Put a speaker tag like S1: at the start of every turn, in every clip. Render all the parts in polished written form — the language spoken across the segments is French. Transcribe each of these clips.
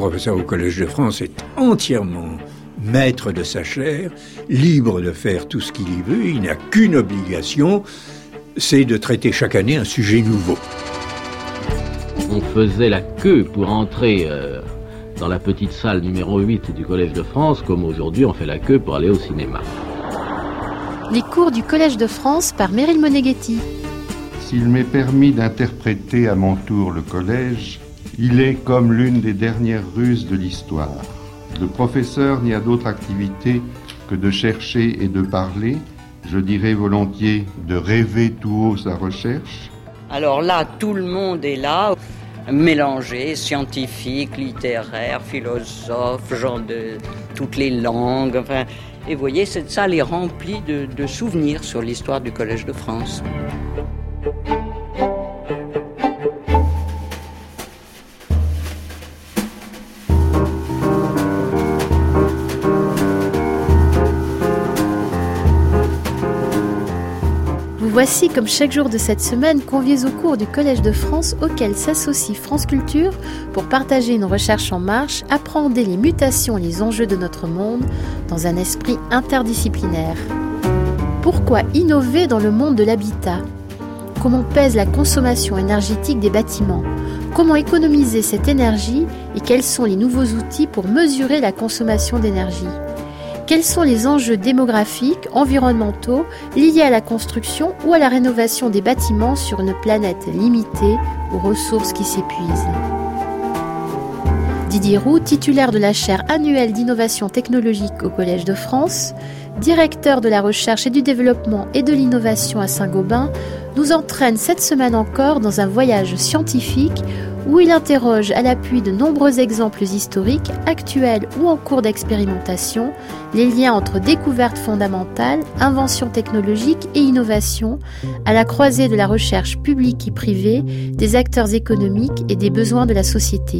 S1: professeur au Collège de France est entièrement maître de sa chair, libre de faire tout ce qu'il y veut. Il n'a qu'une obligation, c'est de traiter chaque année un sujet nouveau.
S2: On faisait la queue pour entrer dans la petite salle numéro 8 du Collège de France, comme aujourd'hui on fait la queue pour aller au cinéma.
S3: Les cours du Collège de France par Meryl Moneghetti.
S4: S'il m'est permis d'interpréter à mon tour le collège, il est comme l'une des dernières ruses de l'histoire. Le professeur n'y a d'autre activité que de chercher et de parler, je dirais volontiers de rêver tout haut sa recherche.
S5: Alors là, tout le monde est là, mélangé, scientifique, littéraire, philosophe, gens de toutes les langues. Enfin, et vous voyez, cette salle est remplie de souvenirs sur l'histoire du Collège de France.
S3: Voici, comme chaque jour de cette semaine, conviés au cours du Collège de France auquel s'associe France Culture pour partager une recherche en marche, appréhender les mutations et les enjeux de notre monde dans un esprit interdisciplinaire. Pourquoi innover dans le monde de l'habitat ? Comment pèse la consommation énergétique des bâtiments ? Comment économiser cette énergie et quels sont les nouveaux outils pour mesurer la consommation d'énergie ? Quels sont les enjeux démographiques, environnementaux, liés à la construction ou à la rénovation des bâtiments sur une planète limitée aux ressources qui s'épuisent ? Didier Roux, titulaire de la chaire annuelle d'innovation technologique au Collège de France, directeur de la recherche et du développement et de l'innovation à Saint-Gobain, nous entraîne cette semaine encore dans un voyage scientifique où il interroge à l'appui de nombreux exemples historiques, actuels ou en cours d'expérimentation, les liens entre découvertes fondamentales, inventions technologiques et innovation, à la croisée de la recherche publique et privée, des acteurs économiques et des besoins de la société.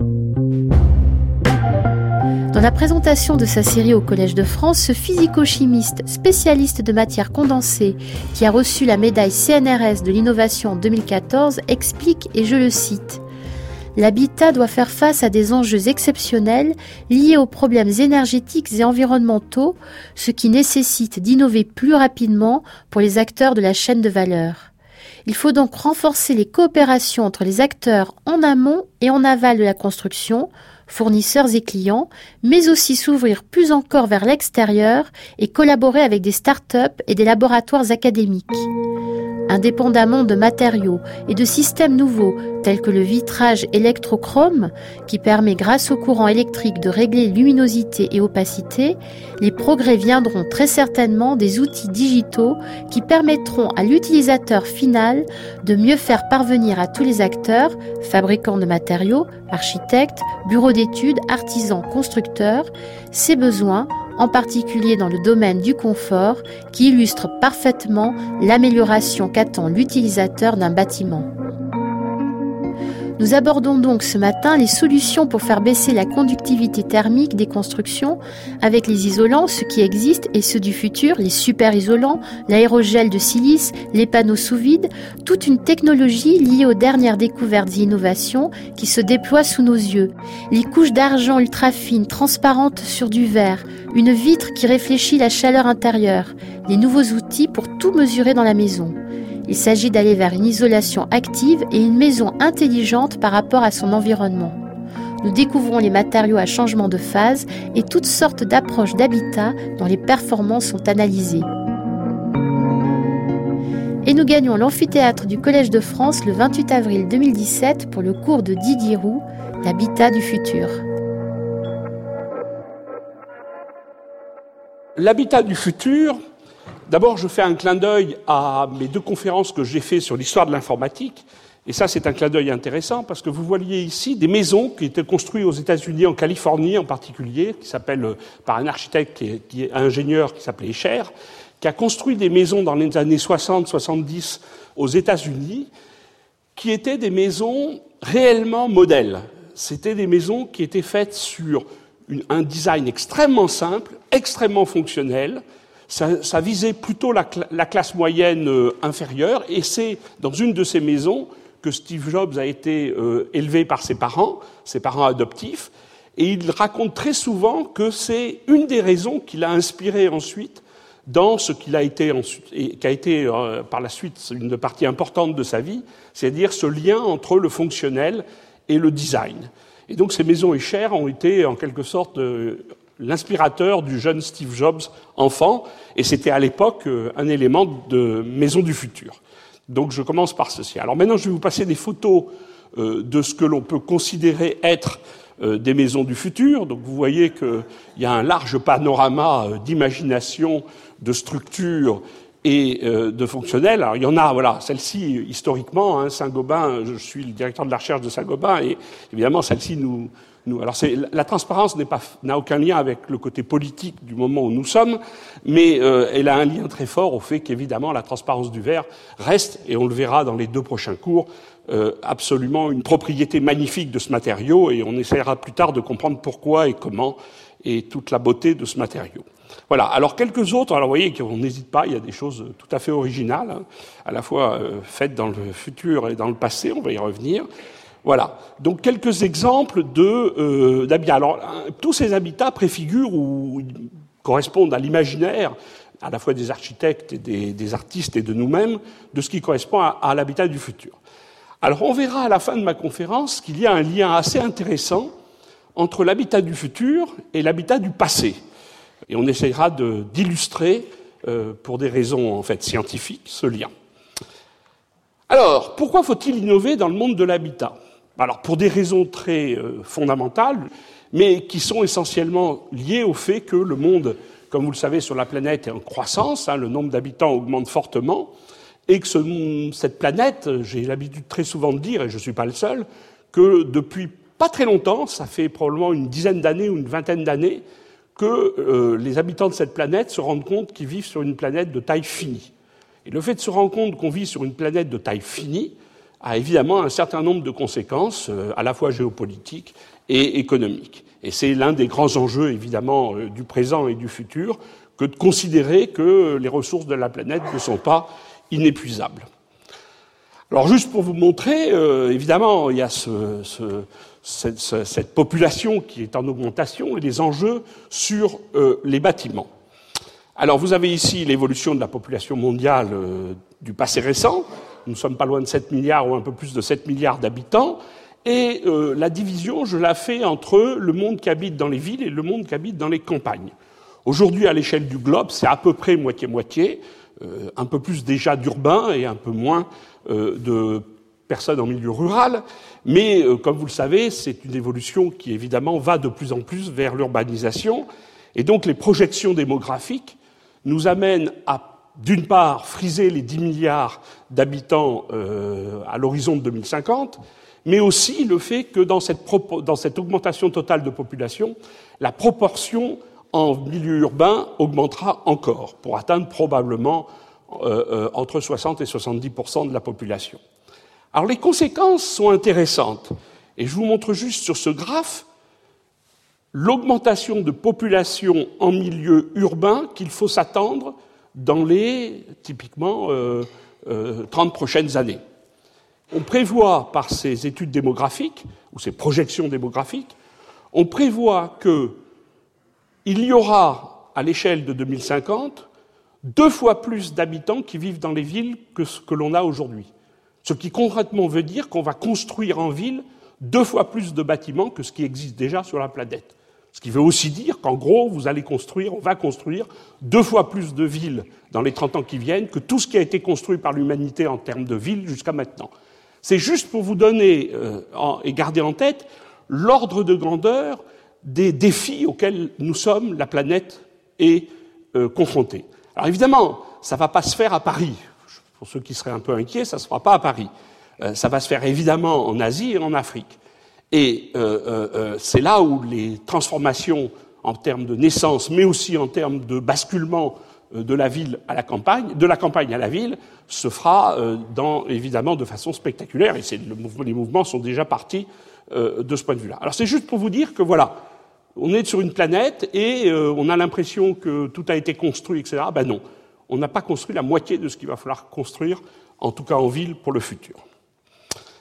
S3: Dans la présentation de sa série au Collège de France, ce physico-chimiste spécialiste de matière condensée qui a reçu la médaille CNRS de l'innovation en 2014 explique, et je le cite, « L'habitat doit faire face à des enjeux exceptionnels liés aux problèmes énergétiques et environnementaux, ce qui nécessite d'innover plus rapidement pour les acteurs de la chaîne de valeur. Il faut donc renforcer les coopérations entre les acteurs en amont et en aval de la construction, fournisseurs et clients, mais aussi s'ouvrir plus encore vers l'extérieur et collaborer avec des start-up et des laboratoires académiques. Indépendamment de matériaux et de systèmes nouveaux tels que le vitrage électrochrome qui permet grâce au courant électrique de régler luminosité et opacité, les progrès viendront très certainement des outils digitaux qui permettront à l'utilisateur final de mieux faire parvenir à tous les acteurs, fabricants de matériaux, architectes, bureaux d'études, artisans, constructeurs, ses besoins, en particulier dans le domaine du confort, qui illustre parfaitement l'amélioration qu'attend l'utilisateur d'un bâtiment. Nous abordons donc ce matin les solutions pour faire baisser la conductivité thermique des constructions avec les isolants, ceux qui existent et ceux du futur, les super isolants, l'aérogel de silice, les panneaux sous vide, toute une technologie liée aux dernières découvertes et innovations qui se déploient sous nos yeux. Les couches d'argent ultra fines, transparentes sur du verre, une vitre qui réfléchit la chaleur intérieure, les nouveaux outils pour tout mesurer dans la maison. Il s'agit d'aller vers une isolation active et une maison intelligente par rapport à son environnement. Nous découvrons les matériaux à changement de phase et toutes sortes d'approches d'habitat dont les performances sont analysées. Et nous gagnons l'amphithéâtre du Collège de France le 28 avril 2017 pour le cours de Didier Roux, l'habitat du futur.
S6: L'habitat du futur, d'abord je fais un clin d'œil à mes deux conférences que j'ai faites sur l'histoire de l'informatique. Et ça, c'est un clin d'œil intéressant parce que vous voyez ici des maisons qui étaient construites aux États-Unis, en Californie en particulier, qui s'appellent par un architecte qui est ingénieur qui s'appelait Escher, qui a construit des maisons dans les années 60-70 aux États-Unis, qui étaient des maisons réellement modèles. C'était des maisons qui étaient faites sur un design extrêmement simple, extrêmement fonctionnel. Ça visait plutôt la classe moyenne inférieure, et c'est dans une de ces maisons que Steve Jobs a été élevé par ses parents adoptifs, Et il raconte très souvent que c'est une des raisons qui l'a inspiré ensuite dans ce qu'il a été ensuite, et qui a été par la suite une partie importante de sa vie, c'est-à-dire ce lien entre le fonctionnel et le design. Et donc ces maisons Escher ont été en quelque sorte l'inspirateur du jeune Steve Jobs enfant, et c'était à l'époque un élément de maison du futur. Donc je commence par ceci. Alors maintenant je vais vous passer des photos de ce que l'on peut considérer être des maisons du futur. Donc vous voyez qu'il y a un large panorama d'imagination, de structure et de fonctionnel. Alors il y en a, voilà, celle-ci historiquement, Saint-Gobain, je suis le directeur de la recherche de Saint-Gobain, et évidemment celle-ci nous alors la transparence n'a aucun lien avec le côté politique du moment où nous sommes, mais elle a un lien très fort au fait qu'évidemment la transparence du verre reste, et on le verra dans les 2 prochains cours, absolument une propriété magnifique de ce matériau, et on essaiera plus tard de comprendre pourquoi et comment, et toute la beauté de ce matériau. Voilà, alors quelques autres, alors vous voyez qu'on n'hésite pas, il y a des choses tout à fait originales, à la fois faites dans le futur et dans le passé, on va y revenir. Voilà, donc quelques exemples d'habitats. Alors, tous ces habitats préfigurent ou correspondent à l'imaginaire, à la fois des architectes et des artistes et de nous-mêmes, de ce qui correspond à l'habitat du futur. Alors, on verra à la fin de ma conférence qu'il y a un lien assez intéressant entre l'habitat du futur et l'habitat du passé. Et on essaiera d'illustrer, pour des raisons en fait scientifiques, ce lien. Alors, pourquoi faut-il innover dans le monde de l'habitat ? Alors, pour des raisons très fondamentales, mais qui sont essentiellement liées au fait que le monde, comme vous le savez, sur la planète est en croissance, le nombre d'habitants augmente fortement, et que cette planète, j'ai l'habitude très souvent de dire, et je ne suis pas le seul, que depuis pas très longtemps, ça fait probablement une dizaine d'années ou une vingtaine d'années, que les habitants de cette planète se rendent compte qu'ils vivent sur une planète de taille finie. Et le fait de se rendre compte qu'on vit sur une planète de taille finie a évidemment un certain nombre de conséquences, à la fois géopolitiques et économiques. Et c'est l'un des grands enjeux, évidemment, du présent et du futur, que de considérer que les ressources de la planète ne sont pas inépuisables. Alors, juste pour vous montrer, évidemment, il y a cette population qui est en augmentation et les enjeux sur les bâtiments. Alors, vous avez ici l'évolution de la population mondiale du passé récent. Nous ne sommes pas loin de 7 milliards ou un peu plus de 7 milliards d'habitants. Et la division, je la fais entre le monde qui habite dans les villes et le monde qui habite dans les campagnes. Aujourd'hui, à l'échelle du globe, c'est à peu près moitié-moitié, un peu plus déjà d'urbains et un peu moins de personnes en milieu rural. Mais, comme vous le savez, c'est une évolution qui, évidemment, va de plus en plus vers l'urbanisation. Et donc, les projections démographiques nous amènent à, d'une part, friser les 10 milliards d'habitants à l'horizon de 2050, mais aussi le fait que dans cette augmentation totale de population, la proportion en milieu urbain augmentera encore, pour atteindre probablement entre 60 et 70% de la population. Alors les conséquences sont intéressantes, et je vous montre juste sur ce graphe l'augmentation de population en milieu urbain qu'il faut s'attendre dans les, typiquement, 30 prochaines années. On prévoit, par ces études démographiques, ou ces projections démographiques, on prévoit qu'il y aura, à l'échelle de 2050, 2 fois plus d'habitants qui vivent dans les villes que ce que l'on a aujourd'hui. Ce qui concrètement veut dire qu'on va construire en ville 2 fois plus de bâtiments que ce qui existe déjà sur la planète. Ce qui veut aussi dire qu'en gros, on va construire 2 fois plus de villes dans les 30 ans qui viennent que tout ce qui a été construit par l'humanité en termes de villes jusqu'à maintenant. C'est juste pour vous donner et garder en tête l'ordre de grandeur des défis auxquels nous sommes, la planète, est confrontée. Alors évidemment, ça ne va pas se faire à Paris. Pour ceux qui seraient un peu inquiets, ça ne se fera pas à Paris. Ça va se faire évidemment en Asie et en Afrique. Et c'est là où les transformations en termes de naissance, mais aussi en termes de basculement de la ville à la campagne, de la campagne à la ville, se fera évidemment de façon spectaculaire. Et les mouvements sont déjà partis de ce point de vue-là. Alors c'est juste pour vous dire que voilà, on est sur une planète et on a l'impression que tout a été construit, etc. Ben non, on n'a pas construit la moitié de ce qu'il va falloir construire, en tout cas en ville, pour le futur.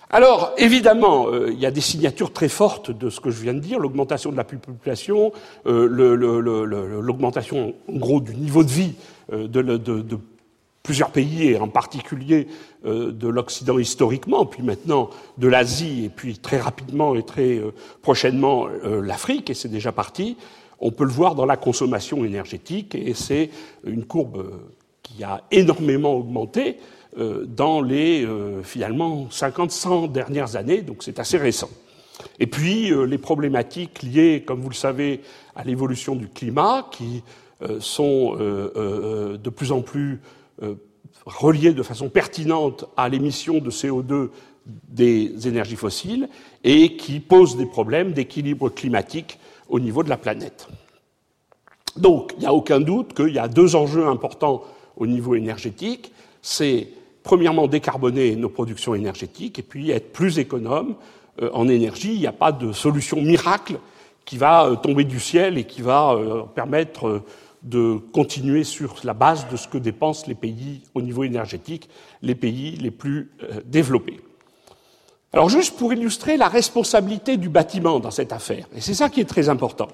S6: Alors, évidemment, il y a des signatures très fortes de ce que je viens de dire, l'augmentation de la population, l'augmentation, en gros, du niveau de vie de plusieurs pays, et en particulier de l'Occident historiquement, puis maintenant de l'Asie, et puis très rapidement et très prochainement l'Afrique, et c'est déjà parti. On peut le voir dans la consommation énergétique, et c'est une courbe qui a énormément augmenté dans les, finalement, 50-100 dernières années, donc c'est assez récent. Et puis, les problématiques liées, comme vous le savez, à l'évolution du climat, qui sont de plus en plus reliées de façon pertinente à l'émission de CO2 des énergies fossiles, et qui posent des problèmes d'équilibre climatique au niveau de la planète. Donc, il n'y a aucun doute qu'il y a deux enjeux importants au niveau énergétique, c'est premièrement décarboner nos productions énergétiques et puis être plus économe en énergie. Il n'y a pas de solution miracle qui va tomber du ciel et qui va permettre de continuer sur la base de ce que dépensent les pays au niveau énergétique, les pays les plus développés. Alors juste pour illustrer la responsabilité du bâtiment dans cette affaire, et c'est ça qui est très important.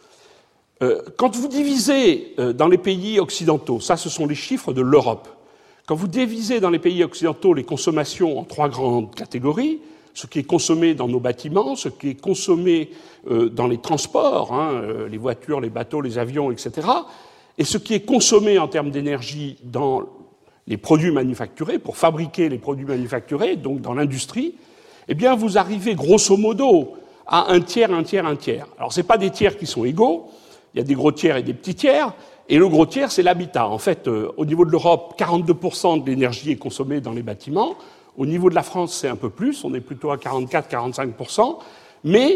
S6: Quand vous divisez dans les pays occidentaux, ça ce sont les chiffres de l'Europe, quand vous divisez dans les pays occidentaux les consommations en trois grandes catégories, ce qui est consommé dans nos bâtiments, ce qui est consommé dans les transports, les voitures, les bateaux, les avions, etc., et ce qui est consommé en termes d'énergie dans les produits manufacturés, pour fabriquer les produits manufacturés, donc dans l'industrie, eh bien vous arrivez grosso modo à un tiers, un tiers, un tiers. Alors ce n'est pas des tiers qui sont égaux, il y a des gros tiers et des petits tiers, et le gros tiers, c'est l'habitat. En fait, au niveau de l'Europe, 42% de l'énergie est consommée dans les bâtiments. Au niveau de la France, c'est un peu plus, on est plutôt à 44-45%. Mais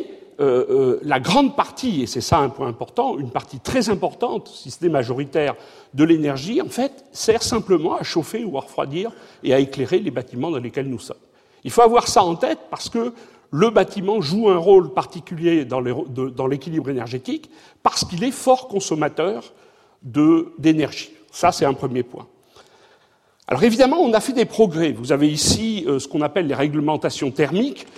S6: la grande partie, et c'est ça un point important, une partie très importante, si ce n'est majoritaire, de l'énergie, en fait, sert simplement à chauffer ou à refroidir et à éclairer les bâtiments dans lesquels nous sommes. Il faut avoir ça en tête parce que le bâtiment joue un rôle particulier dans l'équilibre énergétique parce qu'il est fort consommateur d'énergie. Ça, c'est un premier point. Alors évidemment, on a fait des progrès. Vous avez ici ce qu'on appelle les réglementations thermiques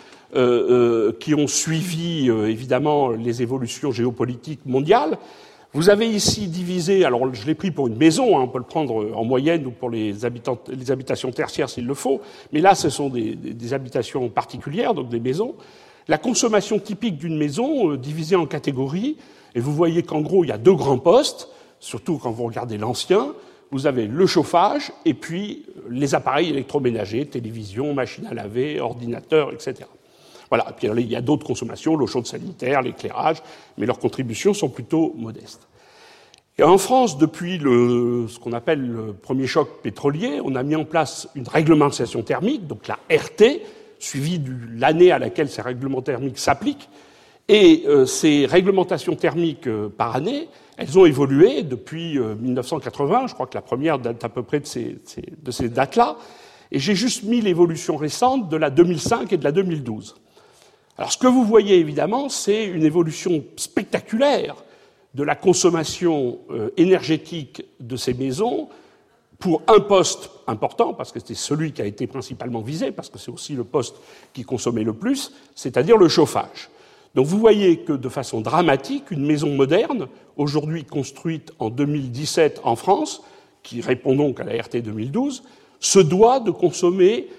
S6: qui ont suivi évidemment les évolutions géopolitiques mondiales. Vous avez ici divisé, alors je l'ai pris pour une maison, on peut le prendre en moyenne ou pour les habitations tertiaires s'il le faut, mais là ce sont des habitations particulières, donc des maisons. La consommation typique d'une maison divisée en catégories, et vous voyez qu'en gros il y a deux grands postes, surtout quand vous regardez l'ancien, vous avez le chauffage et puis les appareils électroménagers, télévision, machine à laver, ordinateur, etc. Voilà. Et puis il y a d'autres consommations, l'eau chaude sanitaire, l'éclairage, mais leurs contributions sont plutôt modestes. Et en France, depuis ce qu'on appelle le premier choc pétrolier, on a mis en place une réglementation thermique, donc la RT, suivie de l'année à laquelle ces règlements thermiques s'appliquent. Et ces réglementations thermiques par année, elles ont évolué depuis 1980. Je crois que la première date à peu près de ces dates-là. Et j'ai juste mis l'évolution récente de la 2005 et de la 2012. Alors ce que vous voyez évidemment, c'est une évolution spectaculaire de la consommation énergétique de ces maisons pour un poste important, parce que c'était celui qui a été principalement visé, parce que c'est aussi le poste qui consommait le plus, c'est-à-dire le chauffage. Donc vous voyez que de façon dramatique, une maison moderne, aujourd'hui construite en 2017 en France, qui répond donc à la RT 2012, se doit de consommer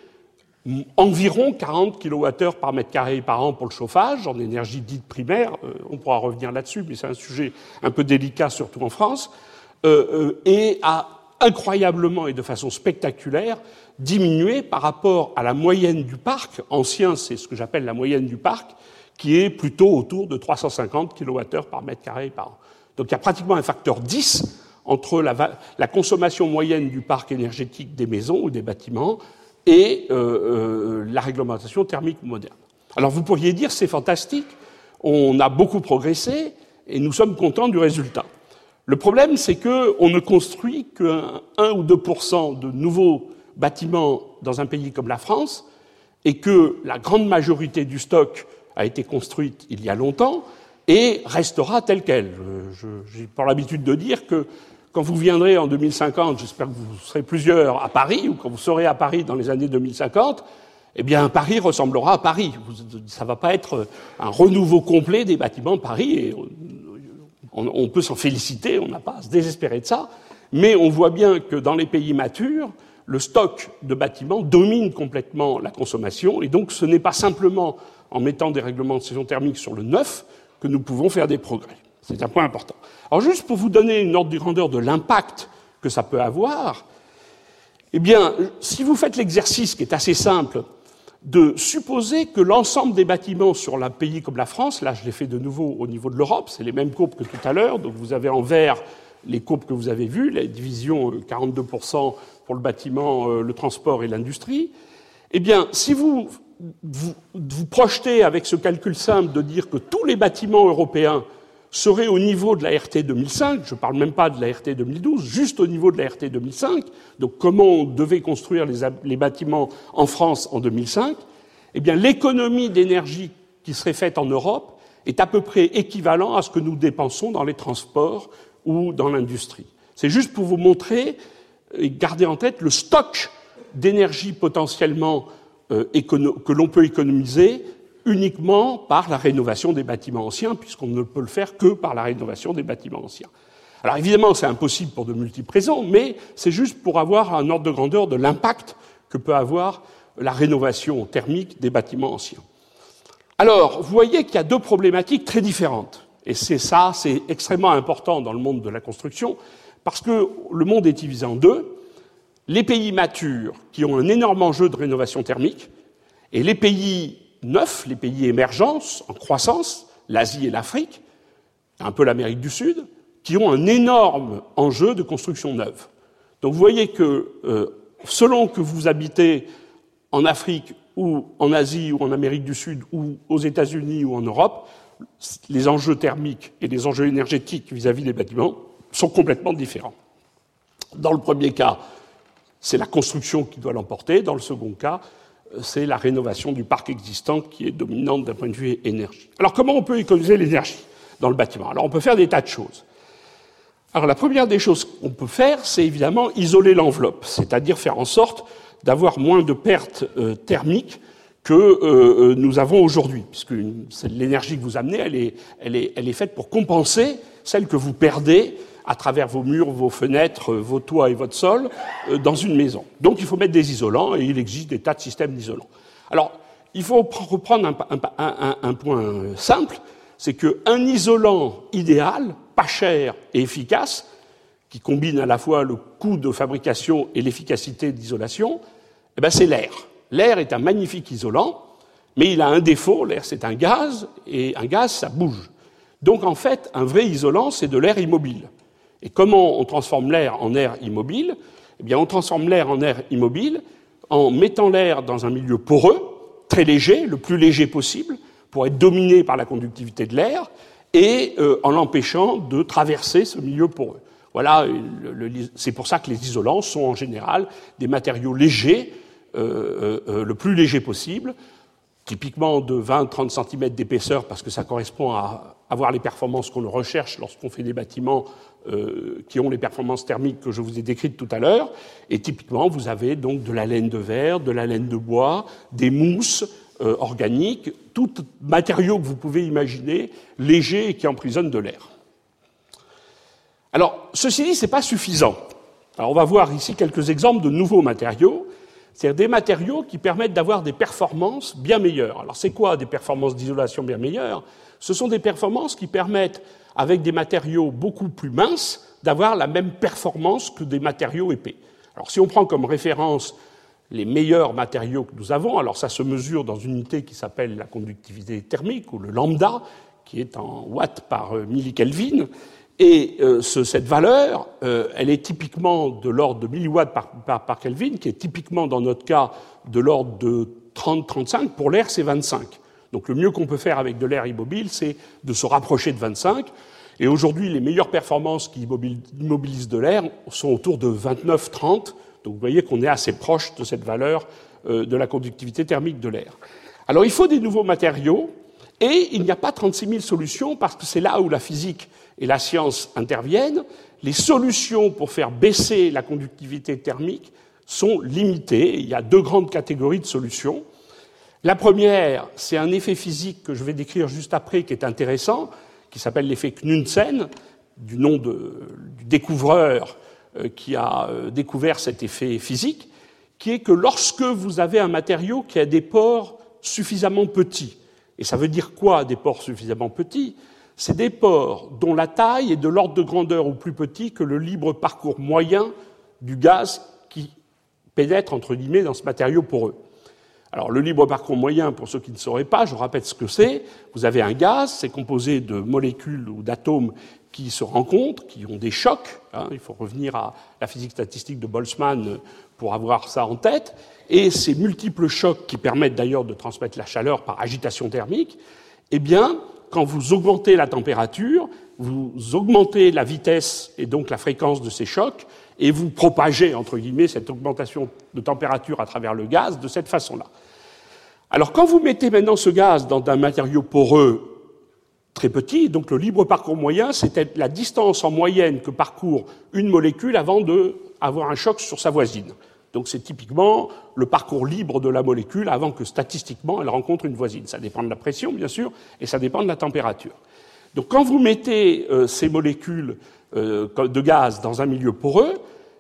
S6: environ 40 kWh par mètre carré par an pour le chauffage, en énergie dite primaire, on pourra revenir là-dessus, mais c'est un sujet un peu délicat, surtout en France, et a incroyablement et de façon spectaculaire diminué par rapport à la moyenne du parc. Ancien, c'est ce que j'appelle la moyenne du parc, qui est plutôt autour de 350 kWh par mètre carré par an. Donc il y a pratiquement un facteur 10 entre la consommation moyenne du parc énergétique des maisons ou des bâtiments et la réglementation thermique moderne. Alors vous pourriez dire c'est fantastique, on a beaucoup progressé et nous sommes contents du résultat. Le problème, c'est qu'on ne construit que 1 ou 2% de nouveaux bâtiments dans un pays comme la France et que la grande majorité du stock a été construite il y a longtemps et restera telle qu'elle. J'ai pour l'habitude de dire que quand vous viendrez en 2050, j'espère que vous serez plusieurs à Paris, ou quand vous serez à Paris dans les années 2050, eh bien Paris ressemblera à Paris. Ça ne va pas être un renouveau complet des bâtiments de Paris, et on peut s'en féliciter, on n'a pas à se désespérer de ça, mais on voit bien que dans les pays matures, le stock de bâtiments domine complètement la consommation, et donc ce n'est pas simplement en mettant des réglementations thermiques sur le neuf que nous pouvons faire des progrès. C'est un point important. Alors juste pour vous donner une ordre de grandeur de l'impact que ça peut avoir, eh bien, si vous faites l'exercice qui est assez simple de supposer que l'ensemble des bâtiments sur un pays comme la France, là je l'ai fait de nouveau au niveau de l'Europe, c'est les mêmes courbes que tout à l'heure, donc vous avez en vert les courbes que vous avez vues, la division 42% pour le bâtiment, le transport et l'industrie, eh bien, si vous projetez avec ce calcul simple de dire que tous les bâtiments européens seraient au niveau de la RT 2005, je ne parle même pas de la RT 2012, juste au niveau de la RT 2005, donc comment on devait construire les bâtiments en France en 2005, eh bien l'économie d'énergie qui serait faite en Europe est à peu près équivalent à ce que nous dépensons dans les transports ou dans l'industrie. C'est juste pour vous montrer et garder en tête le stock d'énergie potentiellement que l'on peut économiser uniquement par la rénovation des bâtiments anciens, puisqu'on ne peut le faire que par la rénovation des bâtiments anciens. Alors évidemment, c'est impossible pour de multiples raisons, mais c'est juste pour avoir un ordre de grandeur de l'impact que peut avoir la rénovation thermique des bâtiments anciens. Alors, vous voyez qu'il y a deux problématiques très différentes. Et c'est extrêmement important dans le monde de la construction, parce que le monde est divisé en deux. Les pays matures, qui ont un énorme enjeu de rénovation thermique, et les pays neufs, les pays émergents, en croissance, l'Asie et l'Afrique, un peu l'Amérique du Sud, qui ont un énorme enjeu de construction neuve. Donc vous voyez que selon que vous habitez en Afrique ou en Asie ou en Amérique du Sud ou aux États-Unis ou en Europe, les enjeux thermiques et les enjeux énergétiques vis-à-vis des bâtiments sont complètement différents. Dans le premier cas, c'est la construction qui doit l'emporter. Dans le second cas, c'est la rénovation du parc existant qui est dominante d'un point de vue énergie. Alors comment on peut économiser l'énergie dans le bâtiment? Alors on peut faire des tas de choses. Alors la première des choses qu'on peut faire, c'est évidemment isoler l'enveloppe, c'est-à-dire faire en sorte d'avoir moins de pertes thermiques que nous avons aujourd'hui, puisque l'énergie que vous amenez, elle est faite pour compenser celle que vous perdez à travers vos murs, vos fenêtres, vos toits et votre sol dans une maison. Donc il faut mettre des isolants, et il existe des tas de systèmes d'isolants. Alors, il faut reprendre un point simple, c'est qu'un isolant idéal, pas cher et efficace, qui combine à la fois le coût de fabrication et l'efficacité d'isolation, eh ben c'est l'air. L'air est un magnifique isolant, mais il a un défaut, l'air c'est un gaz, et un gaz ça bouge. Donc en fait, un vrai isolant, c'est de l'air immobile. Et comment on transforme l'air en air immobile? Eh bien, on transforme l'air en air immobile en mettant l'air dans un milieu poreux, très léger, le plus léger possible, pour être dominé par la conductivité de l'air, et en l'empêchant de traverser ce milieu poreux. Voilà, c'est pour ça que les isolants sont en général des matériaux légers, le plus léger possible, typiquement de 20-30 cm d'épaisseur, parce que ça correspond à avoir les performances qu'on recherche lorsqu'on fait des bâtiments qui ont les performances thermiques que je vous ai décrites tout à l'heure. Et typiquement, vous avez donc de la laine de verre, de la laine de bois, des mousses organiques, tout matériau que vous pouvez imaginer, léger et qui emprisonne de l'air. Alors, ceci dit, c'est pas suffisant. Alors, on va voir ici quelques exemples de nouveaux matériaux, c'est-à-dire des matériaux qui permettent d'avoir des performances bien meilleures. Alors, c'est quoi des performances d'isolation bien meilleures? Ce sont des performances qui permettent, avec des matériaux beaucoup plus minces, d'avoir la même performance que des matériaux épais. Alors, si on prend comme référence les meilleurs matériaux que nous avons, alors ça se mesure dans une unité qui s'appelle la conductivité thermique, ou le lambda, qui est en watts par millikelvin. Et cette valeur, elle est typiquement de l'ordre de milliwatts par Kelvin, qui est typiquement, dans notre cas, de l'ordre de 30-35. Pour l'air, c'est 25. Donc le mieux qu'on peut faire avec de l'air immobile, c'est de se rapprocher de 25. Et aujourd'hui, les meilleures performances qui immobilisent de l'air sont autour de 29-30. Donc vous voyez qu'on est assez proche de cette valeur de la conductivité thermique de l'air. Alors il faut des nouveaux matériaux, et il n'y a pas 36 000 solutions, parce que c'est là où la physique et la science interviennent. Les solutions pour faire baisser la conductivité thermique sont limitées. Il y a deux grandes catégories de solutions. La première, c'est un effet physique que je vais décrire juste après, qui est intéressant, qui s'appelle l'effet Knudsen, du nom du découvreur qui a découvert cet effet physique, qui est que lorsque vous avez un matériau qui a des pores suffisamment petits, et ça veut dire quoi, des pores suffisamment petits? C'est des pores dont la taille est de l'ordre de grandeur ou plus petit que le libre parcours moyen du gaz qui pénètre, entre guillemets, dans ce matériau poreux. Alors, le libre parcours moyen, pour ceux qui ne sauraient pas, je rappelle ce que c'est. Vous avez un gaz, c'est composé de molécules ou d'atomes qui se rencontrent, qui ont des chocs. Il faut revenir à la physique statistique de Boltzmann pour avoir ça en tête. Et ces multiples chocs, qui permettent d'ailleurs de transmettre la chaleur par agitation thermique, eh bien, quand vous augmentez la température, vous augmentez la vitesse et donc la fréquence de ces chocs, et vous propagez, entre guillemets, cette augmentation de température à travers le gaz de cette façon-là. Alors, quand vous mettez maintenant ce gaz dans un matériau poreux très petit, donc le libre parcours moyen, c'était la distance en moyenne que parcourt une molécule avant d'avoir un choc sur sa voisine. Donc, c'est typiquement le parcours libre de la molécule avant que, statistiquement, elle rencontre une voisine. Ça dépend de la pression, bien sûr, et ça dépend de la température. Donc, quand vous mettez ces molécules de gaz dans un milieu poreux,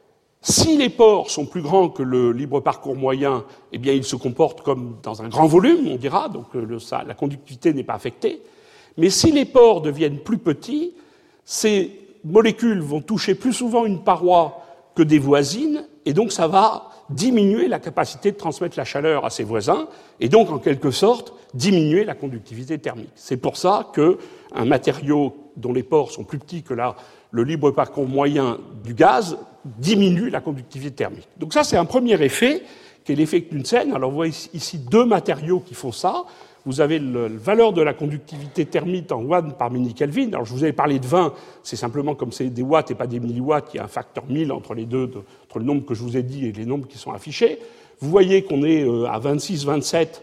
S6: si les pores sont plus grands que le libre parcours moyen, eh bien, ils se comportent comme dans un grand volume, on dira, donc la conductivité n'est pas affectée. Mais si les pores deviennent plus petits, ces molécules vont toucher plus souvent une paroi que des voisines, et donc ça va diminuer la capacité de transmettre la chaleur à ses voisins, et donc, en quelque sorte, diminuer la conductivité thermique. C'est pour ça qu'un matériau dont les pores sont plus petits que le libre parcours moyen du gaz diminue la conductivité thermique. Donc ça, c'est un premier effet, qui est l'effet Knudsen. Alors, vous voyez ici deux matériaux qui font ça. Vous avez la valeur de la conductivité thermique en watts par mini-Kelvin. Alors, je vous avais parlé de 20, c'est simplement comme c'est des watts et pas des milliwatts, il y a un facteur 1000 entre les deux, entre le nombre que je vous ai dit et les nombres qui sont affichés. Vous voyez qu'on est à 26, 27,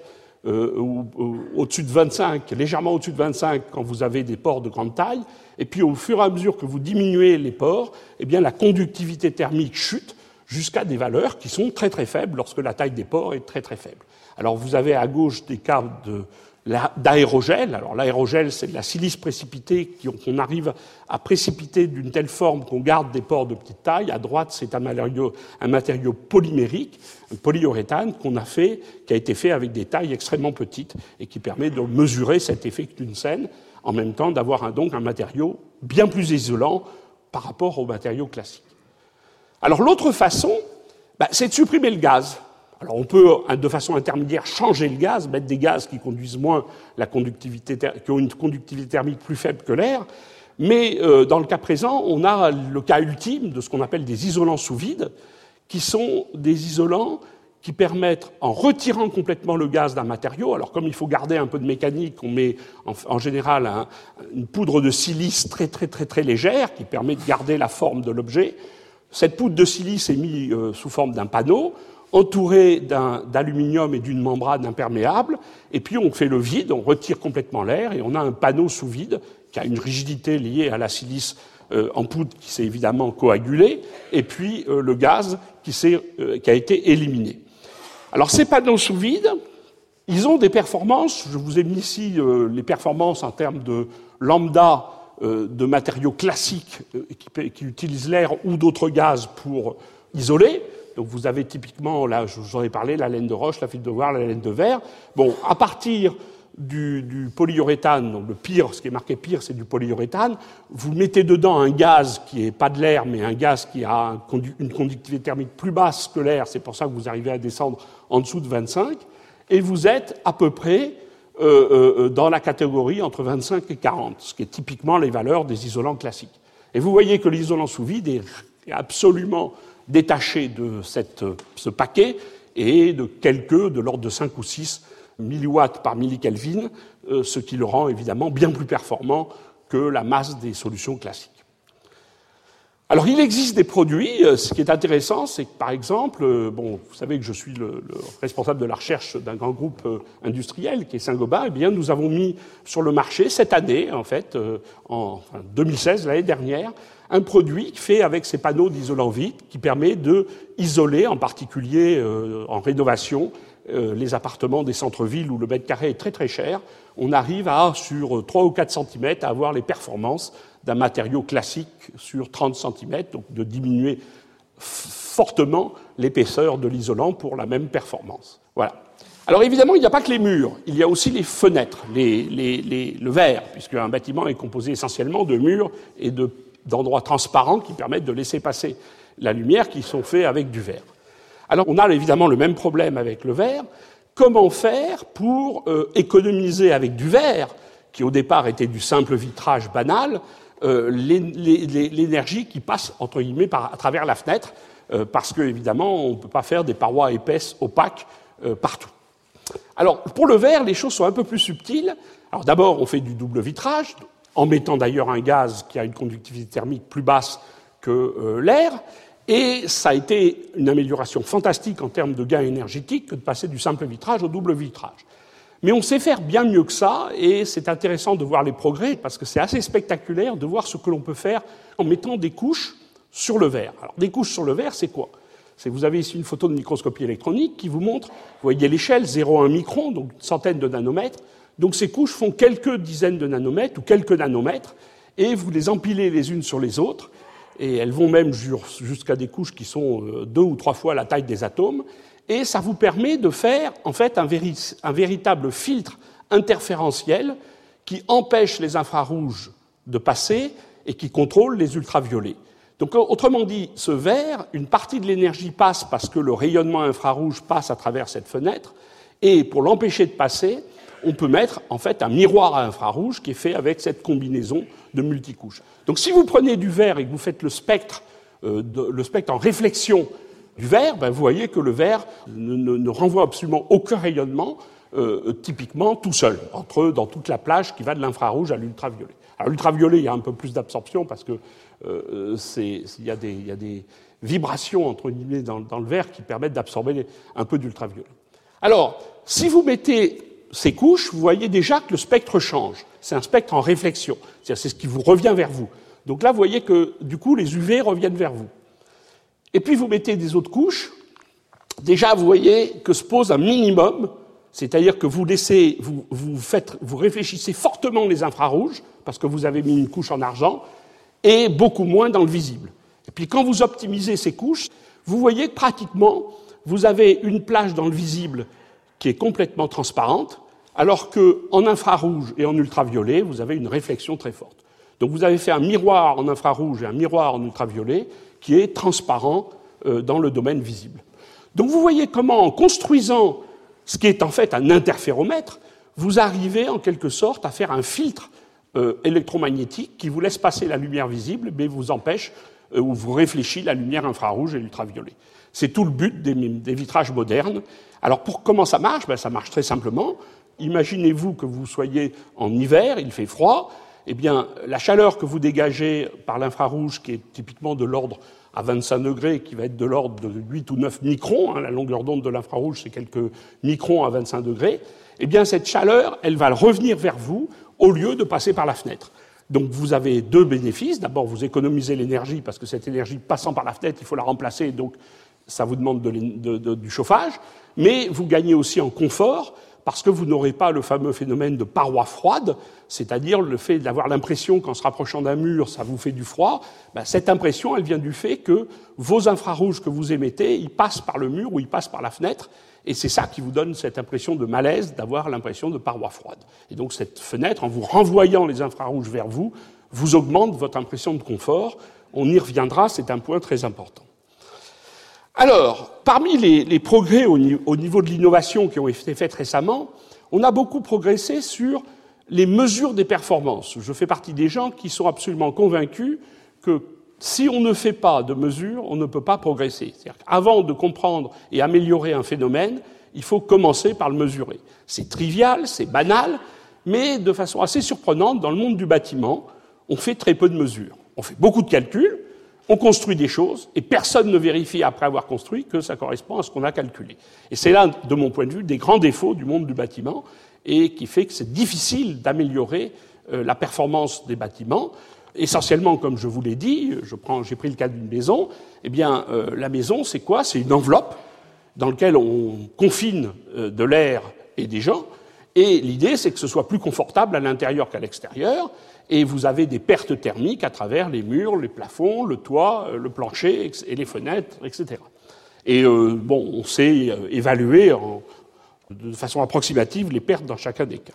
S6: au-dessus de 25, légèrement au-dessus de 25 quand vous avez des pores de grande taille. Et puis, au fur et à mesure que vous diminuez les pores, eh bien, la conductivité thermique chute jusqu'à des valeurs qui sont très très faibles lorsque la taille des pores est très très faible. Alors, vous avez à gauche des cas d'aérogel. Alors, l'aérogel, c'est de la silice précipitée qu'on arrive à précipiter d'une telle forme qu'on garde des pores de petite taille. À droite, c'est un matériau polymérique, un polyuréthane qui a été fait avec des tailles extrêmement petites et qui permet de mesurer cet effet Knudsen, en même temps d'avoir donc un matériau bien plus isolant par rapport aux matériaux classiques. Alors, l'autre façon, c'est de supprimer le gaz. Alors, on peut, de façon intermédiaire, changer le gaz, mettre des gaz qui conduisent moins qui ont une conductivité thermique plus faible que l'air, mais dans le cas présent, on a le cas ultime de ce qu'on appelle des isolants sous vide, qui sont des isolants qui permettent, en retirant complètement le gaz d'un matériau, alors comme il faut garder un peu de mécanique, on met en général une poudre de silice très très très très légère qui permet de garder la forme de l'objet. Cette poudre de silice est mise sous forme d'un panneau, entouré d'aluminium et d'une membrane imperméable, et puis on fait le vide, on retire complètement l'air, et on a un panneau sous vide qui a une rigidité liée à la silice en poudre qui s'est évidemment coagulée, et puis le gaz qui a été éliminé. Alors ces panneaux sous vide, ils ont des performances, je vous ai mis ici les performances en termes de lambda de matériaux classiques qui utilisent l'air ou d'autres gaz pour isoler. Donc vous avez typiquement, là je vous en ai parlé, la laine de roche, la fibre de wire, la laine de verre. Bon, à partir du polyuréthane, donc le pire, ce qui est marqué pire, c'est du polyuréthane, vous mettez dedans un gaz qui n'est pas de l'air, mais un gaz qui a une conductivité thermique plus basse que l'air, c'est pour ça que vous arrivez à descendre en dessous de 25, et vous êtes à peu près dans la catégorie entre 25 et 40, ce qui est typiquement les valeurs des isolants classiques. Et vous voyez que l'isolant sous vide est absolument détaché de ce paquet et de l'ordre de 5 ou 6 milliwatts par millikelvin, ce qui le rend évidemment bien plus performant que la masse des solutions classiques. Alors, il existe des produits. Ce qui est intéressant, c'est que, par exemple, vous savez que je suis le responsable de la recherche d'un grand groupe industriel qui est Saint-Gobain. Eh bien, nous avons mis sur le marché cette année, en fait, en 2016, l'année dernière, un produit fait avec ces panneaux d'isolant vide qui permet de isoler, en particulier en rénovation, les appartements des centres-villes où le mètre carré est très très cher. On arrive à, sur 3 ou 4 cm, à avoir les performances d'un matériau classique sur 30 cm, donc de diminuer fortement l'épaisseur de l'isolant pour la même performance. Voilà. Alors évidemment, il n'y a pas que les murs, il y a aussi les fenêtres, le verre, puisqu'un bâtiment est composé essentiellement de murs et d'endroits transparents qui permettent de laisser passer la lumière, qui sont faits avec du verre. Alors on a évidemment le même problème avec le verre. Comment faire pour économiser avec du verre, qui au départ était du simple vitrage banal, l'énergie qui passe, entre guillemets, à travers la fenêtre, parce que évidemment on ne peut pas faire des parois épaisses, opaques, partout. Alors, pour le verre, les choses sont un peu plus subtiles. Alors d'abord, on fait du double vitrage, en mettant d'ailleurs un gaz qui a une conductivité thermique plus basse que l'air, et ça a été une amélioration fantastique en termes de gain énergétique que de passer du simple vitrage au double vitrage. Mais on sait faire bien mieux que ça, et c'est intéressant de voir les progrès, parce que c'est assez spectaculaire de voir ce que l'on peut faire en mettant des couches sur le verre. Alors, des couches sur le verre, c'est quoi ? Vous avez ici une photo de microscopie électronique qui vous montre, vous voyez l'échelle, 0,1 micron, donc une centaine de nanomètres. Donc ces couches font quelques dizaines de nanomètres ou quelques nanomètres, et vous les empilez les unes sur les autres, et elles vont même jusqu'à des couches qui sont 2 ou 3 fois la taille des atomes, et ça vous permet de faire en fait un véritable filtre interférentiel qui empêche les infrarouges de passer et qui contrôle les ultraviolets. Donc autrement dit, ce verre, une partie de l'énergie passe parce que le rayonnement infrarouge passe à travers cette fenêtre, et pour l'empêcher de passer, on peut mettre en fait un miroir à infrarouge qui est fait avec cette combinaison de multicouches. Donc si vous prenez du verre et que vous faites le spectre en réflexion du verre, vous voyez que le verre ne renvoie absolument aucun rayonnement, typiquement tout seul, dans toute la plage qui va de l'infrarouge à l'ultraviolet. Alors l'ultraviolet, il y a un peu plus d'absorption parce que il y a des vibrations entre guillemets dans le verre qui permettent d'absorber un peu d'ultraviolet. Alors, si vous mettez ces couches, vous voyez déjà que le spectre change. C'est un spectre en réflexion, c'est-à-dire c'est ce qui vous revient vers vous. Donc là, vous voyez que du coup, les UV reviennent vers vous. Et puis vous mettez des autres couches. Déjà, vous voyez que se pose un minimum, c'est-à-dire que vous réfléchissez fortement les infrarouges parce que vous avez mis une couche en argent et beaucoup moins dans le visible. Et puis quand vous optimisez ces couches, vous voyez que pratiquement vous avez une plage dans le visible qui est complètement transparente, alors qu'en infrarouge et en ultraviolet, vous avez une réflexion très forte. Donc vous avez fait un miroir en infrarouge et un miroir en ultraviolet qui est transparent dans le domaine visible. Donc vous voyez comment, en construisant ce qui est en fait un interféromètre, vous arrivez en quelque sorte à faire un filtre électromagnétique qui vous laisse passer la lumière visible, mais vous empêche ou vous réfléchit la lumière infrarouge et l'ultraviolet. C'est tout le but des vitrages modernes. Alors comment ça marche ? Ça marche très simplement. Imaginez-vous que vous soyez en hiver, il fait froid, eh bien la chaleur que vous dégagez par l'infrarouge, qui est typiquement de l'ordre à 25 degrés, qui va être de l'ordre de 8 ou 9 microns, la longueur d'onde de l'infrarouge c'est quelques microns à 25 degrés, eh bien cette chaleur, elle va revenir vers vous au lieu de passer par la fenêtre. Donc vous avez deux bénéfices. D'abord, vous économisez l'énergie, parce que cette énergie passant par la fenêtre, il faut la remplacer, donc ça vous demande du chauffage, mais vous gagnez aussi en confort, parce que vous n'aurez pas le fameux phénomène de paroi froide, c'est-à-dire le fait d'avoir l'impression qu'en se rapprochant d'un mur, ça vous fait du froid. Cette impression, elle vient du fait que vos infrarouges que vous émettez, ils passent par le mur ou ils passent par la fenêtre, et c'est ça qui vous donne cette impression de malaise, d'avoir l'impression de paroi froide. Et donc cette fenêtre, en vous renvoyant les infrarouges vers vous, vous augmente votre impression de confort. On y reviendra, c'est un point très important. Alors, parmi les progrès au niveau de l'innovation qui ont été faits récemment, on a beaucoup progressé sur les mesures des performances. Je fais partie des gens qui sont absolument convaincus que si on ne fait pas de mesures, on ne peut pas progresser. C'est-à-dire qu'avant de comprendre et améliorer un phénomène, il faut commencer par le mesurer. C'est trivial, c'est banal, mais de façon assez surprenante, dans le monde du bâtiment, on fait très peu de mesures. On fait beaucoup de calculs, on construit des choses et personne ne vérifie après avoir construit que ça correspond à ce qu'on a calculé. Et c'est là, de mon point de vue, des grands défauts du monde du bâtiment et qui fait que c'est difficile d'améliorer la performance des bâtiments. Essentiellement, comme je vous l'ai dit, j'ai pris le cas d'une maison, eh bien, la maison, c'est quoi? C'est une enveloppe dans laquelle on confine de l'air et des gens, et l'idée, c'est que ce soit plus confortable à l'intérieur qu'à l'extérieur, et vous avez des pertes thermiques à travers les murs, les plafonds, le toit, le plancher et les fenêtres, etc. Et on sait évaluer de façon approximative les pertes dans chacun des cas.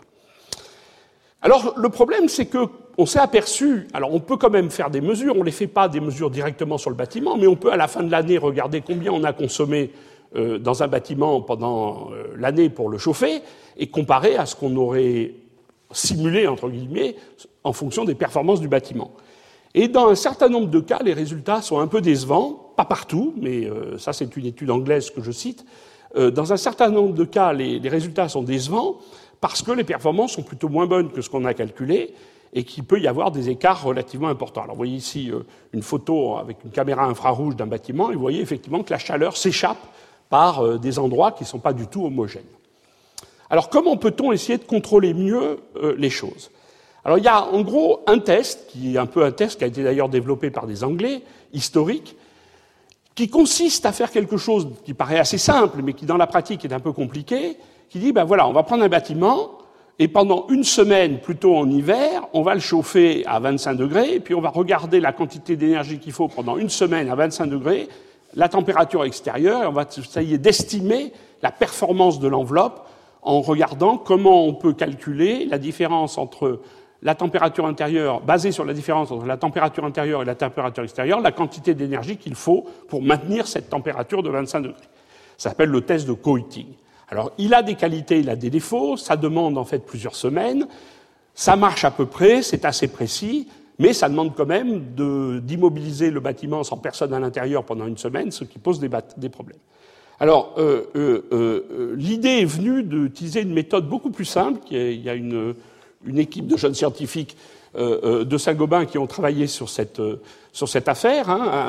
S6: Alors, le problème, c'est qu'on s'est aperçu, alors on peut quand même faire des mesures, on ne les fait pas des mesures directement sur le bâtiment, mais on peut à la fin de l'année regarder combien on a consommé dans un bâtiment pendant l'année pour le chauffer, et comparer à ce qu'on aurait simulé, entre guillemets, en fonction des performances du bâtiment. Et dans un certain nombre de cas, les résultats sont un peu décevants, pas partout, mais ça c'est une étude anglaise que je cite. Dans un certain nombre de cas, les résultats sont décevants parce que les performances sont plutôt moins bonnes que ce qu'on a calculé et qu'il peut y avoir des écarts relativement importants. Alors vous voyez ici une photo avec une caméra infrarouge d'un bâtiment et vous voyez effectivement que la chaleur s'échappe par des endroits qui ne sont pas du tout homogènes. Alors comment peut-on essayer de contrôler mieux les choses? Alors il y a en gros un test, qui est un peu un test qui a été d'ailleurs développé par des Anglais, historique, qui consiste à faire quelque chose qui paraît assez simple, mais qui dans la pratique est un peu compliqué, qui dit, ben voilà, on va prendre un bâtiment, et pendant une semaine, plutôt en hiver, on va le chauffer à 25 degrés, et puis on va regarder la quantité d'énergie qu'il faut pendant une semaine à 25 degrés, la température extérieure, et on va essayer d'estimer la performance de l'enveloppe en regardant comment on peut calculer la différence entre la température intérieure, basée sur la différence entre la température intérieure et la température extérieure, la quantité d'énergie qu'il faut pour maintenir cette température de 25 degrés. Ça s'appelle le test de Keating. Alors, il a des qualités, il a des défauts, ça demande en fait plusieurs semaines, ça marche à peu près, c'est assez précis, mais ça demande quand même d'immobiliser le bâtiment sans personne à l'intérieur pendant une semaine, ce qui pose des problèmes. Alors, l'idée est venue d'utiliser une méthode beaucoup plus simple. Il y a une équipe de jeunes scientifiques de Saint-Gobain qui ont travaillé sur cette affaire,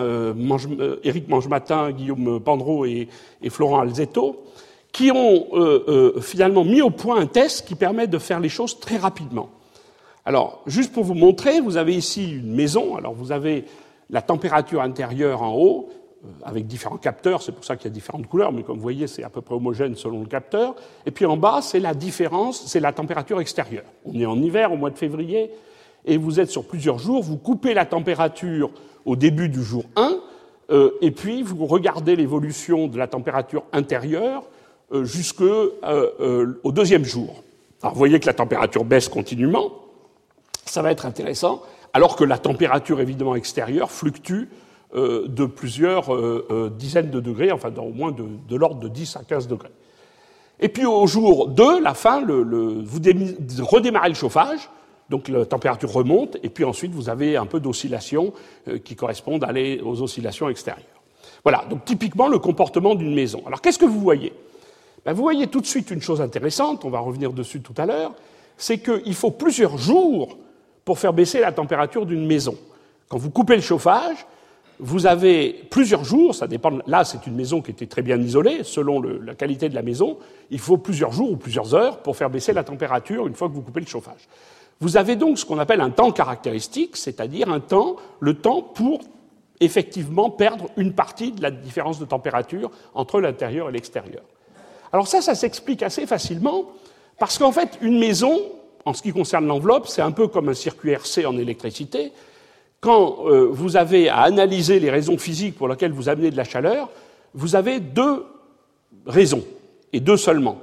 S6: Éric Mangematin, Guillaume Pandreau et Florent Alzetto, qui ont finalement mis au point un test qui permet de faire les choses très rapidement. Alors, juste pour vous montrer, vous avez ici une maison. Alors, vous avez la température intérieure en haut, avec différents capteurs, c'est pour ça qu'il y a différentes couleurs, mais comme vous voyez, c'est à peu près homogène selon le capteur. Et puis en bas, c'est la différence, c'est la température extérieure. On est en hiver, au mois de février, et vous êtes sur plusieurs jours, vous coupez la température au début du jour 1, et puis vous regardez l'évolution de la température intérieure jusqu'au deuxième jour. Alors vous voyez que la température baisse continuellement, ça va être intéressant, alors que la température évidemment extérieure fluctue de plusieurs dizaines de degrés, enfin au moins de l'ordre de 10 à 15 degrés. Et puis au jour 2, la fin, vous redémarrez le chauffage, donc la température remonte, et puis ensuite vous avez un peu d'oscillations qui correspondent aux oscillations extérieures. Voilà, donc typiquement le comportement d'une maison. Alors qu'est-ce que vous voyez? Ben, vous voyez tout de suite une chose intéressante, on va revenir dessus tout à l'heure, c'est qu'il faut plusieurs jours pour faire baisser la température d'une maison. Quand vous coupez le chauffage, vous avez plusieurs jours, ça dépend. Là, c'est une maison qui était très bien isolée, selon la qualité de la maison. Il faut plusieurs jours ou plusieurs heures pour faire baisser la température une fois que vous coupez le chauffage. Vous avez donc ce qu'on appelle un temps caractéristique, c'est-à-dire le temps pour effectivement perdre une partie de la différence de température entre l'intérieur et l'extérieur. Alors ça s'explique assez facilement, parce qu'en fait, une maison, en ce qui concerne l'enveloppe, c'est un peu comme un circuit RC en électricité. Quand vous avez à analyser les raisons physiques pour lesquelles vous amenez de la chaleur, vous avez deux raisons, et deux seulement.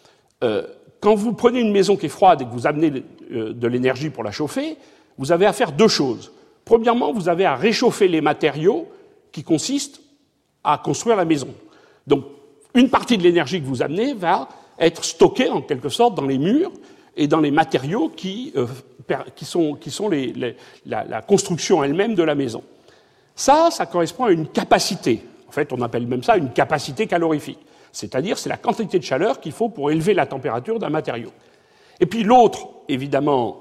S6: Quand vous prenez une maison qui est froide et que vous amenez de l'énergie pour la chauffer, vous avez à faire deux choses. Premièrement, vous avez à réchauffer les matériaux qui consistent à construire la maison. Donc, une partie de l'énergie que vous amenez va être stockée, en quelque sorte, dans les murs et dans les matériaux qui sont la construction elle-même de la maison. Ça correspond à une capacité. En fait, on appelle même ça une capacité calorifique. C'est-à-dire, c'est la quantité de chaleur qu'il faut pour élever la température d'un matériau. Et puis l'autre, évidemment,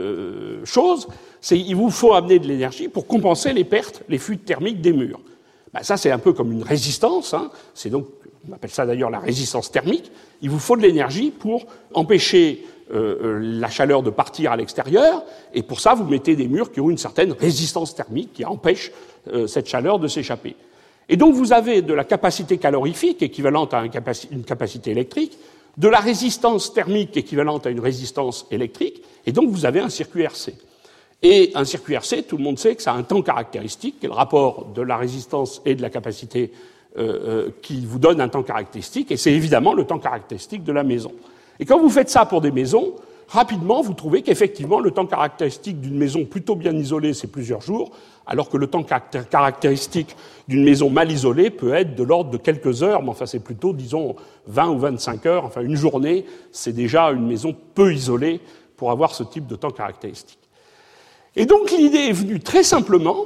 S6: chose, c'est qu'il vous faut amener de l'énergie pour compenser les pertes, les fuites thermiques des murs. Ben, ça, c'est un peu comme une résistance, hein. C'est donc, on appelle ça d'ailleurs la résistance thermique. Il vous faut de l'énergie pour empêcher la chaleur de partir à l'extérieur, et pour ça, vous mettez des murs qui ont une certaine résistance thermique qui empêche cette chaleur de s'échapper. Et donc, vous avez de la capacité calorifique équivalente à une capacité électrique, de la résistance thermique équivalente à une résistance électrique, et donc vous avez un circuit RC. Et un circuit RC, tout le monde sait que ça a un temps caractéristique, qui est le rapport de la résistance et de la capacité qui vous donne un temps caractéristique, et c'est évidemment le temps caractéristique de la maison. Et quand vous faites ça pour des maisons, rapidement, vous trouvez qu'effectivement, le temps caractéristique d'une maison plutôt bien isolée, c'est plusieurs jours, alors que le temps caractéristique d'une maison mal isolée peut être de l'ordre de quelques heures, mais enfin, c'est plutôt, disons, 20 ou 25 heures. Enfin, une journée, c'est déjà une maison peu isolée pour avoir ce type de temps caractéristique. Et donc, l'idée est venue très simplement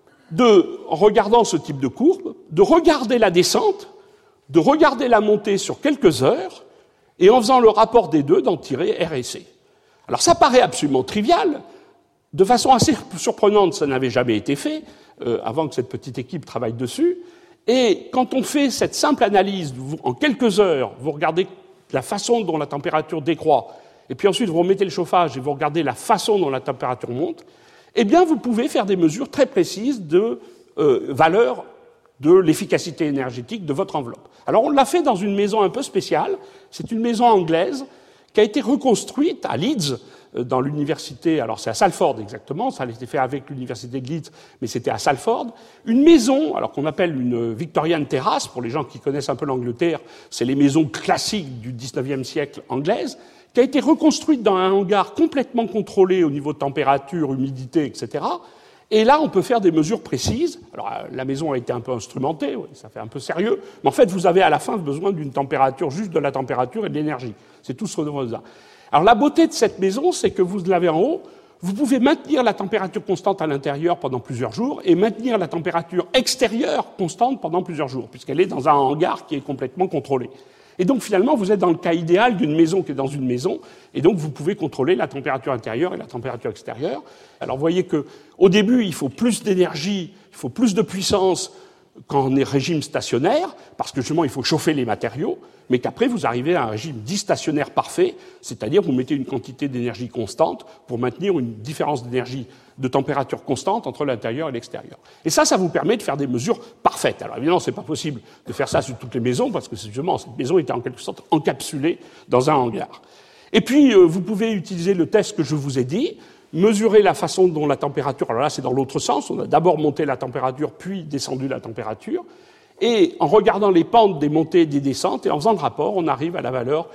S6: en regardant ce type de courbe, de regarder la descente, de regarder la montée sur quelques heures, et en faisant le rapport des deux, d'en tirer R et C. Alors ça paraît absolument trivial, de façon assez surprenante, ça n'avait jamais été fait, avant que cette petite équipe travaille dessus, et quand on fait cette simple analyse, en quelques heures, vous regardez la façon dont la température décroît, et puis ensuite vous remettez le chauffage et vous regardez la façon dont la température monte, eh bien vous pouvez faire des mesures très précises de valeur de l'efficacité énergétique de votre enveloppe. Alors on l'a fait dans une maison un peu spéciale, c'est une maison anglaise qui a été reconstruite à Leeds, dans l'université, alors c'est à Salford exactement, ça a été fait avec l'université de Leeds, mais c'était à Salford, une maison, alors qu'on appelle une Victorian Terrace, pour les gens qui connaissent un peu l'Angleterre, c'est les maisons classiques du 19e siècle anglaises, qui a été reconstruite dans un hangar complètement contrôlé au niveau de température, humidité, etc., et là, on peut faire des mesures précises. Alors, la maison a été un peu instrumentée, oui, ça fait un peu sérieux, mais en fait, vous avez à la fin besoin d'une température, juste de la température et de l'énergie. C'est tout ce que vous avez. Alors, la beauté de cette maison, c'est que vous l'avez en haut, vous pouvez maintenir la température constante à l'intérieur pendant plusieurs jours et maintenir la température extérieure constante pendant plusieurs jours, puisqu'elle est dans un hangar qui est complètement contrôlé. Et donc, finalement, vous êtes dans le cas idéal d'une maison qui est dans une maison, et donc vous pouvez contrôler la température intérieure et la température extérieure. Alors, vous voyez qu'au début, il faut plus d'énergie, il faut plus de puissance quand on est régime stationnaire, parce que justement, il faut chauffer les matériaux, mais qu'après, vous arrivez à un régime distationnaire parfait, c'est-à-dire vous mettez une quantité d'énergie constante pour maintenir une différence d'énergie de température constante entre l'intérieur et l'extérieur. Et ça vous permet de faire des mesures parfaites. Alors évidemment, c'est pas possible de faire ça sur toutes les maisons, parce que justement, cette maison était en quelque sorte encapsulée dans un hangar. Et puis, vous pouvez utiliser le test que je vous ai dit, mesurer la façon dont la température, alors là, c'est dans l'autre sens, on a d'abord monté la température, puis descendu la température, et en regardant les pentes des montées et des descentes, et en faisant le rapport, on arrive à la valeur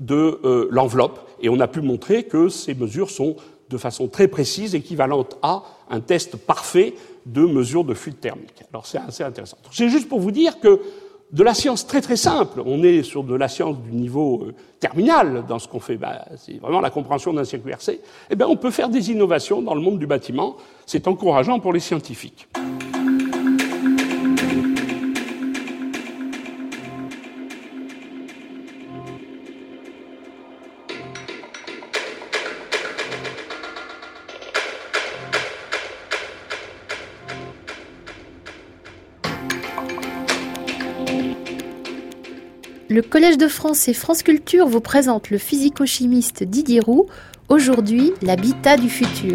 S6: de l'enveloppe, et on a pu montrer que ces mesures sont de façon très précise, équivalente à un test parfait de mesure de fuite thermique. Alors c'est assez intéressant. C'est juste pour vous dire que de la science très très simple, on est sur de la science du niveau terminal dans ce qu'on fait, c'est vraiment la compréhension d'un circuit RC, eh bien on peut faire des innovations dans le monde du bâtiment, c'est encourageant pour les scientifiques.
S3: Le Collège de France et France Culture vous présente le physico-chimiste Didier Roux, aujourd'hui l'habitat du futur.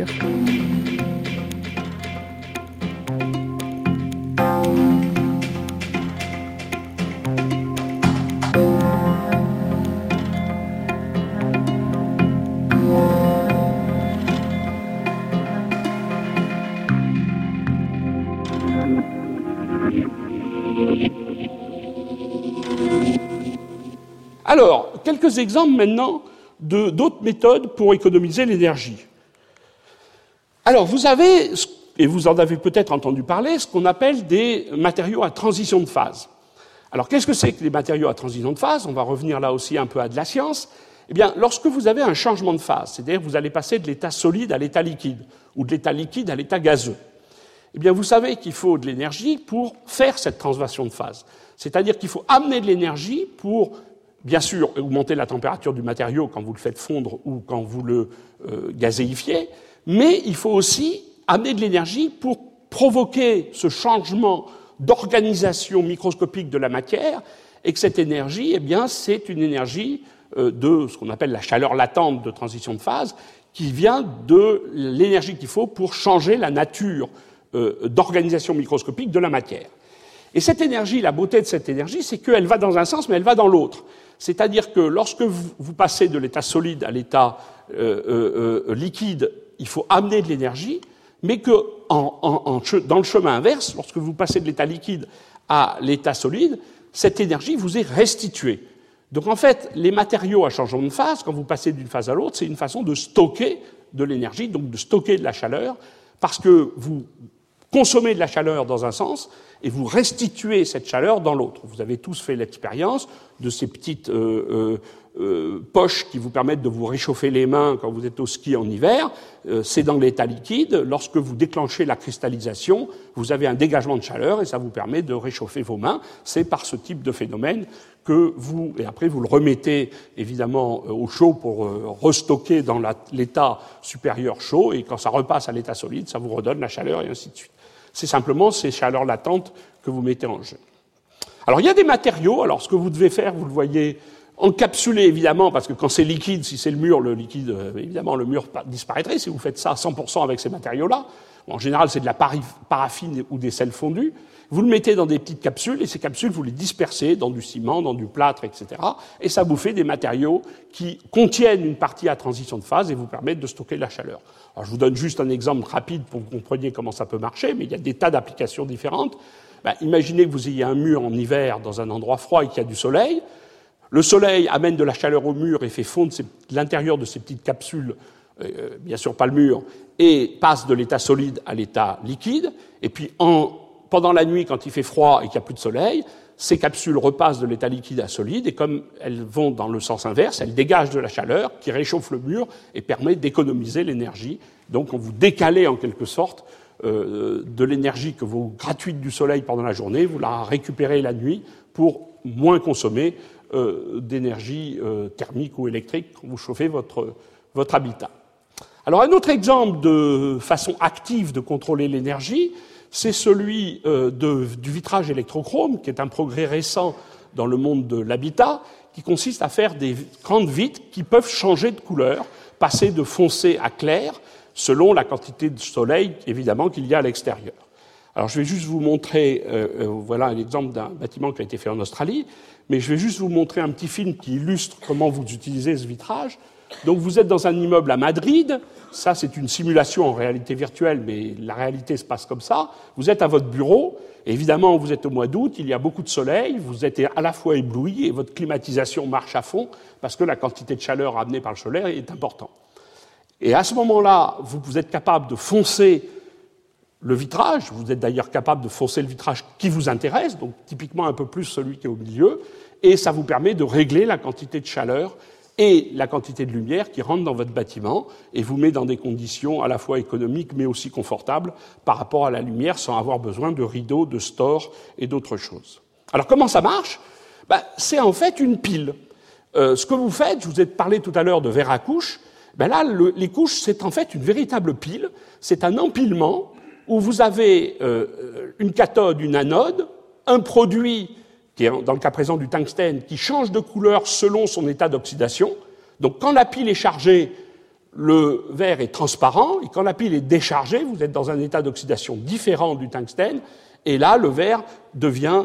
S6: Alors, quelques exemples maintenant d'autres méthodes pour économiser l'énergie. Alors, vous avez, et vous en avez peut-être entendu parler, ce qu'on appelle des matériaux à transition de phase. Alors, qu'est-ce que c'est que les matériaux à transition de phase? On va revenir là aussi un peu à de la science. Eh bien, lorsque vous avez un changement de phase, c'est-à-dire que vous allez passer de l'état solide à l'état liquide, ou de l'état liquide à l'état gazeux, eh bien, vous savez qu'il faut de l'énergie pour faire cette transition de phase. C'est-à-dire qu'il faut amener de l'énergie pour bien sûr, augmenter la température du matériau quand vous le faites fondre ou quand vous le gazéifiez, mais il faut aussi amener de l'énergie pour provoquer ce changement d'organisation microscopique de la matière, et que cette énergie, eh bien, c'est une énergie de ce qu'on appelle la chaleur latente de transition de phase, qui vient de l'énergie qu'il faut pour changer la nature d'organisation microscopique de la matière. Et cette énergie, la beauté de cette énergie, c'est qu'elle va dans un sens, mais elle va dans l'autre. C'est-à-dire que lorsque vous passez de l'état solide à l'état liquide, il faut amener de l'énergie, mais que dans le chemin inverse, lorsque vous passez de l'état liquide à l'état solide, cette énergie vous est restituée. Donc en fait, les matériaux à changement de phase, quand vous passez d'une phase à l'autre, c'est une façon de stocker de l'énergie, donc de stocker de la chaleur, parce que vous consommez de la chaleur dans un sens et vous restituez cette chaleur dans l'autre. Vous avez tous fait l'expérience de ces petites poches qui vous permettent de vous réchauffer les mains quand vous êtes au ski en hiver. C'est dans l'état liquide. Lorsque vous déclenchez la cristallisation, vous avez un dégagement de chaleur et ça vous permet de réchauffer vos mains. C'est par ce type de phénomène que vous, et après vous le remettez évidemment au chaud pour restocker dans l'état supérieur chaud, et quand ça repasse à l'état solide, ça vous redonne la chaleur et ainsi de suite. C'est simplement ces chaleurs latentes que vous mettez en jeu. Alors il y a des matériaux, alors ce que vous devez faire, vous le voyez, encapsuler évidemment, parce que quand c'est liquide, si c'est le liquide, évidemment le mur disparaîtrait si vous faites ça à 100% avec ces matériaux-là. Bon, en général c'est de la paraffine ou des sels fondus. Vous le mettez dans des petites capsules, et ces capsules, vous les dispersez dans du ciment, dans du plâtre, etc. Et ça vous fait des matériaux qui contiennent une partie à transition de phase et vous permettent de stocker de la chaleur. Alors, je vous donne juste un exemple rapide pour que vous compreniez comment ça peut marcher, mais il y a des tas d'applications différentes. Imaginez que vous ayez un mur en hiver dans un endroit froid et qu'il y a du soleil. Le soleil amène de la chaleur au mur et fait fondre l'intérieur de ces petites capsules, bien sûr pas le mur, et passe de l'état solide à l'état liquide. Et puis, pendant la nuit, quand il fait froid et qu'il n'y a plus de soleil, ces capsules repassent de l'état liquide à solide, et comme elles vont dans le sens inverse, elles dégagent de la chaleur qui réchauffe le mur et permet d'économiser l'énergie. Donc on vous décalez en quelque sorte de l'énergie que vous gratuite du soleil pendant la journée, vous la récupérez la nuit pour moins consommer d'énergie thermique ou électrique quand vous chauffez votre habitat. Alors un autre exemple de façon active de contrôler l'énergie, c'est celui du vitrage électrochrome, qui est un progrès récent dans le monde de l'habitat, qui consiste à faire des grandes vitres qui peuvent changer de couleur, passer de foncé à clair, selon la quantité de soleil, évidemment, qu'il y a à l'extérieur. Alors je vais juste vous montrer, voilà un exemple d'un bâtiment qui a été fait en Australie, mais je vais juste vous montrer un petit film qui illustre comment vous utilisez ce vitrage. Donc vous êtes dans un immeuble à Madrid, ça c'est une simulation en réalité virtuelle, mais la réalité se passe comme ça. Vous êtes à votre bureau, et évidemment vous êtes au mois d'août, il y a beaucoup de soleil, vous êtes à la fois ébloui et votre climatisation marche à fond, parce que la quantité de chaleur amenée par le soleil est importante. Et à ce moment-là, vous êtes capable de foncer le vitrage, vous êtes d'ailleurs capable de foncer le vitrage qui vous intéresse, donc typiquement un peu plus celui qui est au milieu, et ça vous permet de régler la quantité de chaleur et la quantité de lumière qui rentre dans votre bâtiment et vous met dans des conditions à la fois économiques mais aussi confortables par rapport à la lumière sans avoir besoin de rideaux, de stores et d'autres choses. Alors comment ça marche ? C'est en fait une pile. Ce que vous faites, je vous ai parlé tout à l'heure de verre à couches, là les couches c'est en fait une véritable pile, c'est un empilement où vous avez une cathode, une anode, un produit qui est dans le cas présent du tungstène, qui change de couleur selon son état d'oxydation. Donc quand la pile est chargée, le verre est transparent, et quand la pile est déchargée, vous êtes dans un état d'oxydation différent du tungstène, et là, le verre devient...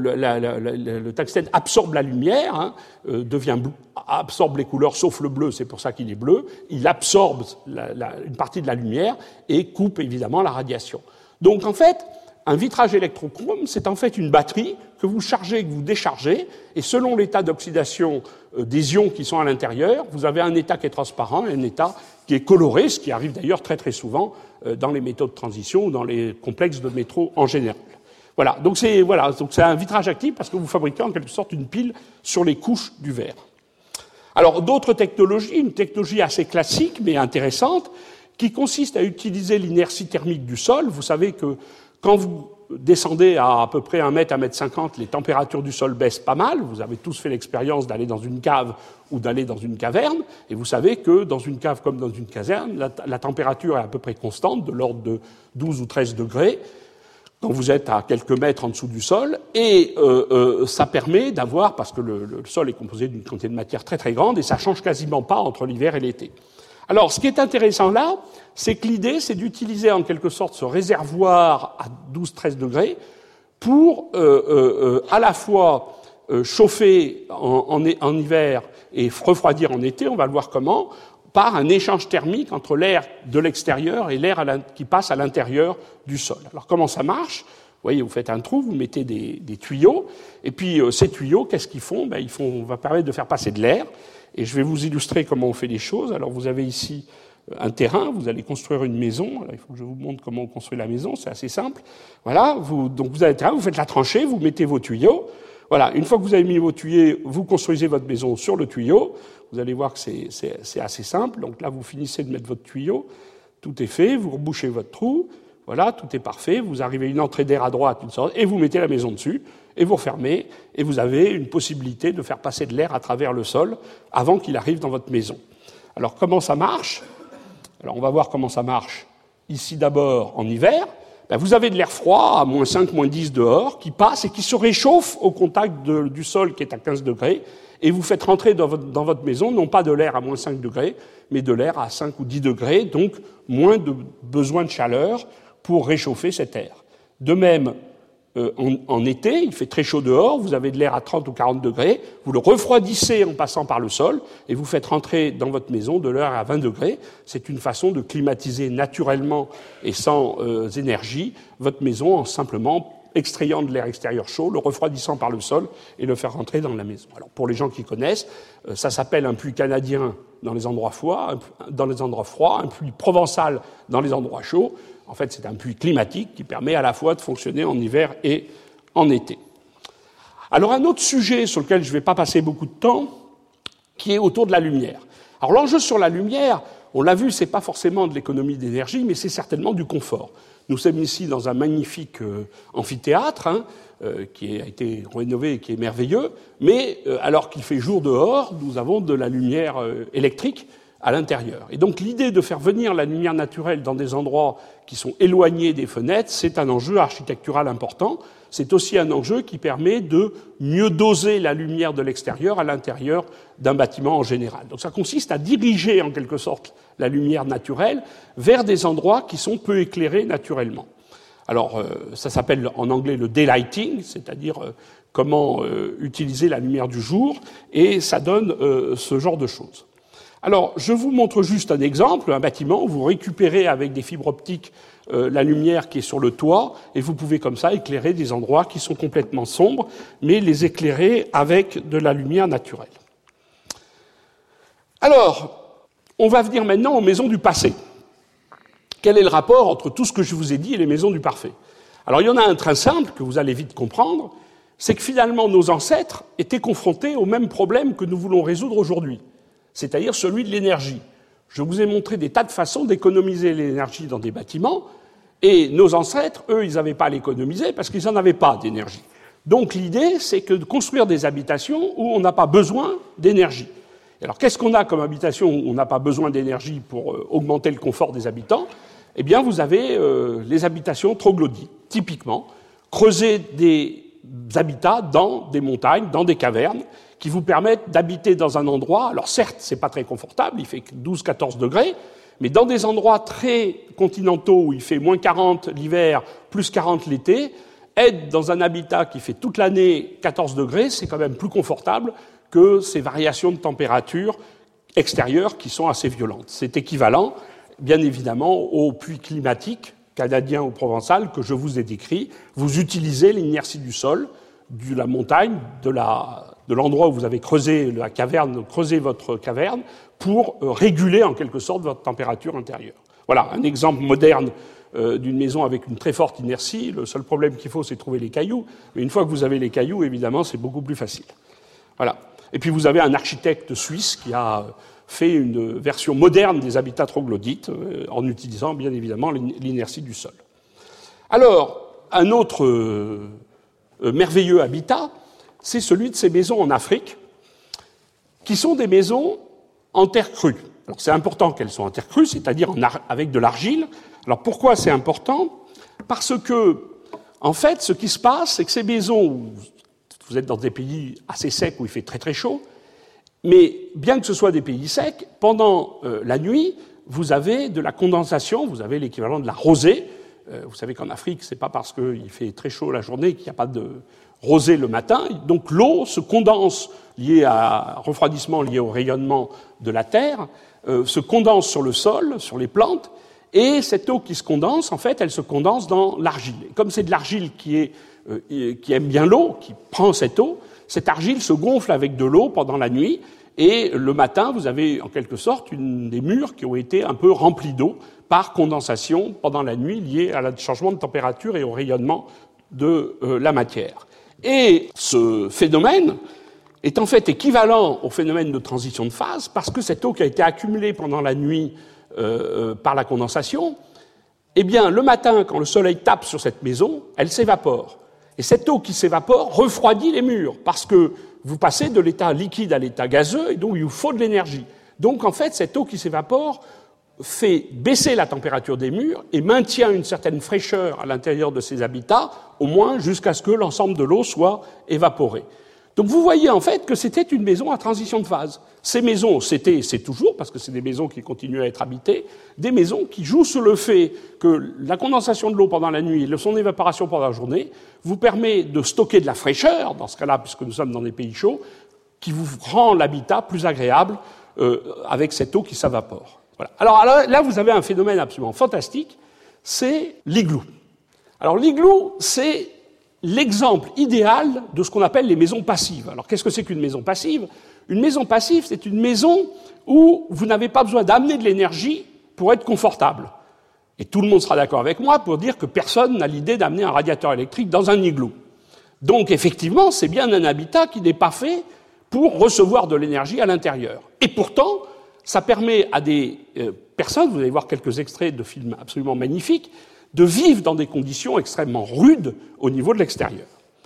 S6: le tungstène absorbe la lumière, absorbe les couleurs, sauf le bleu, c'est pour ça qu'il est bleu, il absorbe une partie de la lumière et coupe évidemment la radiation. Donc en fait, un vitrage électrochrome, c'est en fait une batterie que vous chargez, que vous déchargez, et selon l'état d'oxydation des ions qui sont à l'intérieur, vous avez un état qui est transparent et un état qui est coloré, ce qui arrive d'ailleurs très très souvent dans les métaux de transition ou dans les complexes de métaux en général. Voilà, donc c'est un vitrage actif parce que vous fabriquez en quelque sorte une pile sur les couches du verre. Alors d'autres technologies, une technologie assez classique mais intéressante, qui consiste à utiliser l'inertie thermique du sol. Vous savez que quand vous descendez à peu près 1 mètre, 1,50 m, les températures du sol baissent pas mal. Vous avez tous fait l'expérience d'aller dans une cave ou d'aller dans une caverne, et vous savez que dans une cave comme dans une caserne, la température est à peu près constante, de l'ordre de 12 ou 13 degrés, quand vous êtes à quelques mètres en dessous du sol, et ça permet d'avoir, parce que le sol est composé d'une quantité de matière très très grande, et ça change quasiment pas entre l'hiver et l'été. Alors, ce qui est intéressant là, c'est que l'idée, c'est d'utiliser en quelque sorte ce réservoir à 12-13 degrés pour à la fois chauffer en hiver et refroidir en été, on va le voir comment, par un échange thermique entre l'air de l'extérieur et l'air qui passe à l'intérieur du sol. Alors comment ça marche ? Vous voyez, vous faites un trou, vous mettez des tuyaux, et puis ces tuyaux, qu'est-ce qu'ils font ? On va permettre de faire passer de l'air, et je vais vous illustrer comment on fait les choses. Alors vous avez ici un terrain, vous allez construire une maison. Alors, il faut que je vous montre comment on construit la maison, c'est assez simple. Voilà, donc vous avez le terrain, vous faites la tranchée, vous mettez vos tuyaux. Voilà, une fois que vous avez mis vos tuyaux, vous construisez votre maison sur le tuyau. Vous allez voir que c'est assez simple. Donc là, vous finissez de mettre votre tuyau, tout est fait, vous rebouchez votre trou, voilà, tout est parfait. Vous arrivez à une entrée d'air à droite, et vous mettez la maison dessus, et vous refermez, et vous avez une possibilité de faire passer de l'air à travers le sol avant qu'il arrive dans votre maison. Alors comment ça marche ? Alors on va voir comment ça marche ici d'abord en hiver. Vous avez de l'air froid à -5, -10 dehors qui passe et qui se réchauffe au contact du sol qui est à 15 degrés, et vous faites rentrer dans votre maison non pas de l'air à -5 degrés, mais de l'air à 5 ou 10 degrés, donc moins de besoin de chaleur pour réchauffer cet air. De même, en été, il fait très chaud dehors, vous avez de l'air à 30 ou 40 degrés, vous le refroidissez en passant par le sol, et vous faites rentrer dans votre maison de l'air à 20 degrés. C'est une façon de climatiser naturellement et sans énergie votre maison en simplement extrayant de l'air extérieur chaud, le refroidissant par le sol et le faire rentrer dans la maison. Alors pour les gens qui connaissent, ça s'appelle un puits canadien dans les endroits froids, un puits provençal dans les endroits chauds. En fait, c'est un puits climatique qui permet à la fois de fonctionner en hiver et en été. Alors un autre sujet sur lequel je ne vais pas passer beaucoup de temps, qui est autour de la lumière. Alors l'enjeu sur la lumière, on l'a vu, c'est pas forcément de l'économie d'énergie, mais c'est certainement du confort. Nous sommes ici dans un magnifique amphithéâtre qui a été rénové et qui est merveilleux, mais alors qu'il fait jour dehors, nous avons de la lumière électrique à l'intérieur. Et donc l'idée de faire venir la lumière naturelle dans des endroits qui sont éloignés des fenêtres, c'est un enjeu architectural important. C'est aussi un enjeu qui permet de mieux doser la lumière de l'extérieur à l'intérieur d'un bâtiment en général. Donc ça consiste à diriger en quelque sorte la lumière naturelle vers des endroits qui sont peu éclairés naturellement. Alors ça s'appelle en anglais le daylighting, c'est-à-dire comment utiliser la lumière du jour, et ça donne ce genre de choses. Alors, je vous montre juste un exemple, un bâtiment où vous récupérez avec des fibres optiques la lumière qui est sur le toit, et vous pouvez comme ça éclairer des endroits qui sont complètement sombres, mais les éclairer avec de la lumière naturelle. Alors, on va venir maintenant aux maisons du passé. Quel est le rapport entre tout ce que je vous ai dit et les maisons du parfait ? Alors, il y en a un très simple que vous allez vite comprendre, c'est que finalement nos ancêtres étaient confrontés au même problème que nous voulons résoudre aujourd'hui, c'est-à-dire celui de l'énergie. Je vous ai montré des tas de façons d'économiser l'énergie dans des bâtiments, et nos ancêtres, eux, ils n'avaient pas à l'économiser parce qu'ils n'en avaient pas d'énergie. Donc l'idée, c'est que de construire des habitations où on n'a pas besoin d'énergie. Alors qu'est-ce qu'on a comme habitation où on n'a pas besoin d'énergie pour augmenter le confort des habitants ? Eh bien, vous avez les habitations troglodytes, typiquement, creuser des habitats dans des montagnes, dans des cavernes, qui vous permettent d'habiter dans un endroit, alors certes, c'est pas très confortable, il fait 12-14 degrés, mais dans des endroits très continentaux où il fait moins 40 l'hiver, plus 40 l'été, être dans un habitat qui fait toute l'année 14 degrés, c'est quand même plus confortable que ces variations de température extérieures qui sont assez violentes. C'est équivalent, bien évidemment, au puits climatique canadien ou provençal que je vous ai décrit. Vous utilisez l'inertie du sol, de la montagne, de l'endroit où vous avez creusé la caverne, creusé votre caverne, pour réguler en quelque sorte votre température intérieure. Voilà, un exemple moderne d'une maison avec une très forte inertie. Le seul problème qu'il faut, c'est trouver les cailloux. Mais une fois que vous avez les cailloux, évidemment, c'est beaucoup plus facile. Voilà. Et puis vous avez un architecte suisse qui a fait une version moderne des habitats troglodytes en utilisant bien évidemment l'inertie du sol. Alors, un autre merveilleux habitat, c'est celui de ces maisons en Afrique, qui sont des maisons en terre crue. Alors c'est important qu'elles soient en terre crue, c'est-à-dire avec de l'argile. Alors pourquoi c'est important ? Parce que, en fait, ce qui se passe, c'est que ces maisons, vous êtes dans des pays assez secs où il fait très très chaud, mais bien que ce soit des pays secs, pendant la nuit, vous avez de la condensation, vous avez l'équivalent de la rosée. Vous savez qu'en Afrique, c'est pas parce qu'il fait très chaud la journée qu'il n'y a pas de rosée le matin. Donc l'eau se condense, liée à refroidissement lié au rayonnement de la Terre, se condense sur le sol, sur les plantes, et cette eau qui se condense, en fait, elle se condense dans l'argile. Et comme c'est de l'argile qui aime bien l'eau, qui prend cette eau, cette argile se gonfle avec de l'eau pendant la nuit, et le matin, vous avez en quelque sorte des murs qui ont été un peu remplis d'eau par condensation pendant la nuit liée à un changement de température et au rayonnement de la matière. Et ce phénomène est en fait équivalent au phénomène de transition de phase parce que cette eau qui a été accumulée pendant la nuit par la condensation, eh bien, le matin, quand le soleil tape sur cette maison, elle s'évapore. Et cette eau qui s'évapore refroidit les murs parce que vous passez de l'état liquide à l'état gazeux et donc il vous faut de l'énergie. Donc, en fait, cette eau qui s'évapore fait baisser la température des murs et maintient une certaine fraîcheur à l'intérieur de ces habitats, au moins jusqu'à ce que l'ensemble de l'eau soit évaporée. Donc vous voyez en fait que c'était une maison à transition de phase. Ces maisons, c'est toujours, parce que c'est des maisons qui continuent à être habitées, des maisons qui jouent sur le fait que la condensation de l'eau pendant la nuit et son évaporation pendant la journée vous permet de stocker de la fraîcheur, dans ce cas-là, puisque nous sommes dans des pays chauds, qui vous rend l'habitat plus agréable avec cette eau qui s'évapore. Voilà. Alors là, vous avez un phénomène absolument fantastique, c'est l'igloo. Alors l'igloo, c'est l'exemple idéal de ce qu'on appelle les maisons passives. Alors qu'est-ce que c'est qu'une maison passive ? Une maison passive, c'est une maison où vous n'avez pas besoin d'amener de l'énergie pour être confortable. Et tout le monde sera d'accord avec moi pour dire que personne n'a l'idée d'amener un radiateur électrique dans un igloo. Donc effectivement, c'est bien un habitat qui n'est pas fait pour recevoir de l'énergie à l'intérieur. Et pourtant, ça permet à des personnes, vous allez voir quelques extraits de films absolument magnifiques, de vivre dans des conditions extrêmement rudes au niveau de l'extérieur.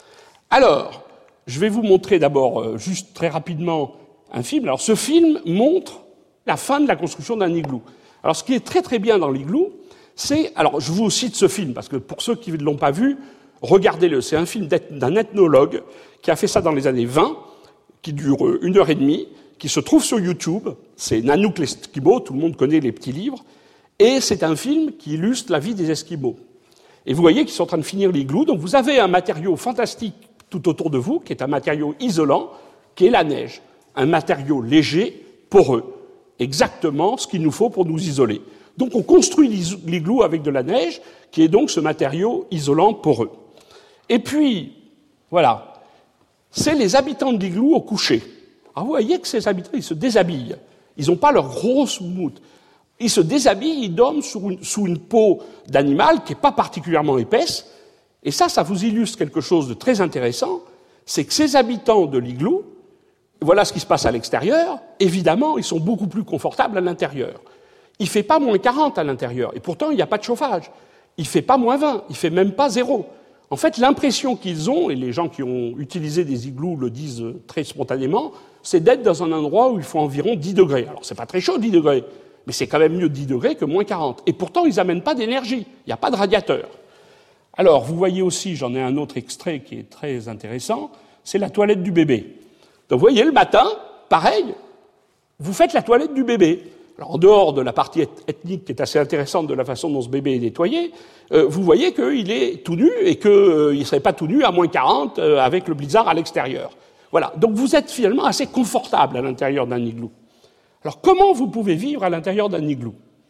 S6: Alors, je vais vous montrer d'abord, juste très rapidement, un film. Alors, ce film montre la fin de la construction d'un igloo. Alors, ce qui est très très bien dans l'igloo, c'est... Alors, je vous cite ce film, parce que pour ceux qui ne l'ont pas vu, regardez-le. C'est un film d'un ethnologue qui a fait ça dans les années 20, qui dure 1h30, qui se trouve sur YouTube. C'est Nanook l'Esquimau, tout le monde connaît les petits livres. Et c'est un film qui illustre la vie des Esquimaux. Et vous voyez qu'ils sont en train de finir l'igloo. Donc vous avez un matériau fantastique tout autour de vous, qui est un matériau isolant, qui est la neige. Un matériau léger, poreux. Exactement ce qu'il nous faut pour nous isoler. Donc on construit l'igloo avec de la neige, qui est donc ce matériau isolant poreux. Et puis, voilà, c'est les habitants de l'igloo au coucher. Alors vous voyez que ces habitants, ils se déshabillent. Ils n'ont pas leur grosse moumoute. Ils se déshabillent, ils dorment sous une peau d'animal qui n'est pas particulièrement épaisse. Et ça vous illustre quelque chose de très intéressant, c'est que ces habitants de l'igloo, voilà ce qui se passe à l'extérieur, évidemment, ils sont beaucoup plus confortables à l'intérieur. Il ne fait pas moins 40 à l'intérieur, et pourtant il n'y a pas de chauffage. Il ne fait pas moins 20, il ne fait même pas 0. En fait, l'impression qu'ils ont, et les gens qui ont utilisé des igloos le disent très spontanément, c'est d'être dans un endroit où il faut environ 10 degrés. Alors c'est pas très chaud, 10 degrés. Mais c'est quand même mieux 10 degrés que moins 40. Et pourtant, ils n'amènent pas d'énergie. Il n'y a pas de radiateur. Alors, vous voyez aussi, j'en ai un autre extrait qui est très intéressant, c'est la toilette du bébé. Donc, vous voyez, le matin, pareil, vous faites la toilette du bébé. Alors, en dehors de la partie ethnique qui est assez intéressante de la façon dont ce bébé est nettoyé, vous voyez qu'il est tout nu et qu'il ne serait pas tout nu à moins 40 avec le blizzard à l'extérieur. Voilà. Donc, vous êtes finalement assez confortable à l'intérieur d'un igloo. Alors, comment vous pouvez vivre à l'intérieur d'un igloo ?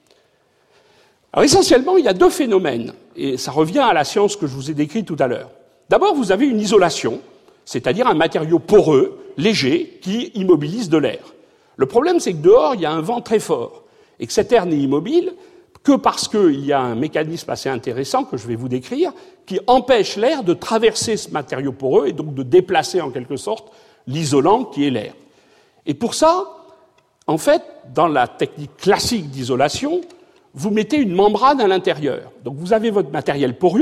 S6: Alors, essentiellement, il y a deux phénomènes, et ça revient à la science que je vous ai décrite tout à l'heure. D'abord, vous avez une isolation, c'est-à-dire un matériau poreux, léger, qui immobilise de l'air. Le problème, c'est que dehors, il y a un vent très fort, et que cet air n'est immobile que parce qu'il y a un mécanisme assez intéressant que je vais vous décrire, qui empêche l'air de traverser ce matériau poreux, et donc de déplacer en quelque sorte l'isolant qui est l'air. Et pour ça, en fait, dans la technique classique d'isolation, vous mettez une membrane à l'intérieur. Donc vous avez votre matériel poreux,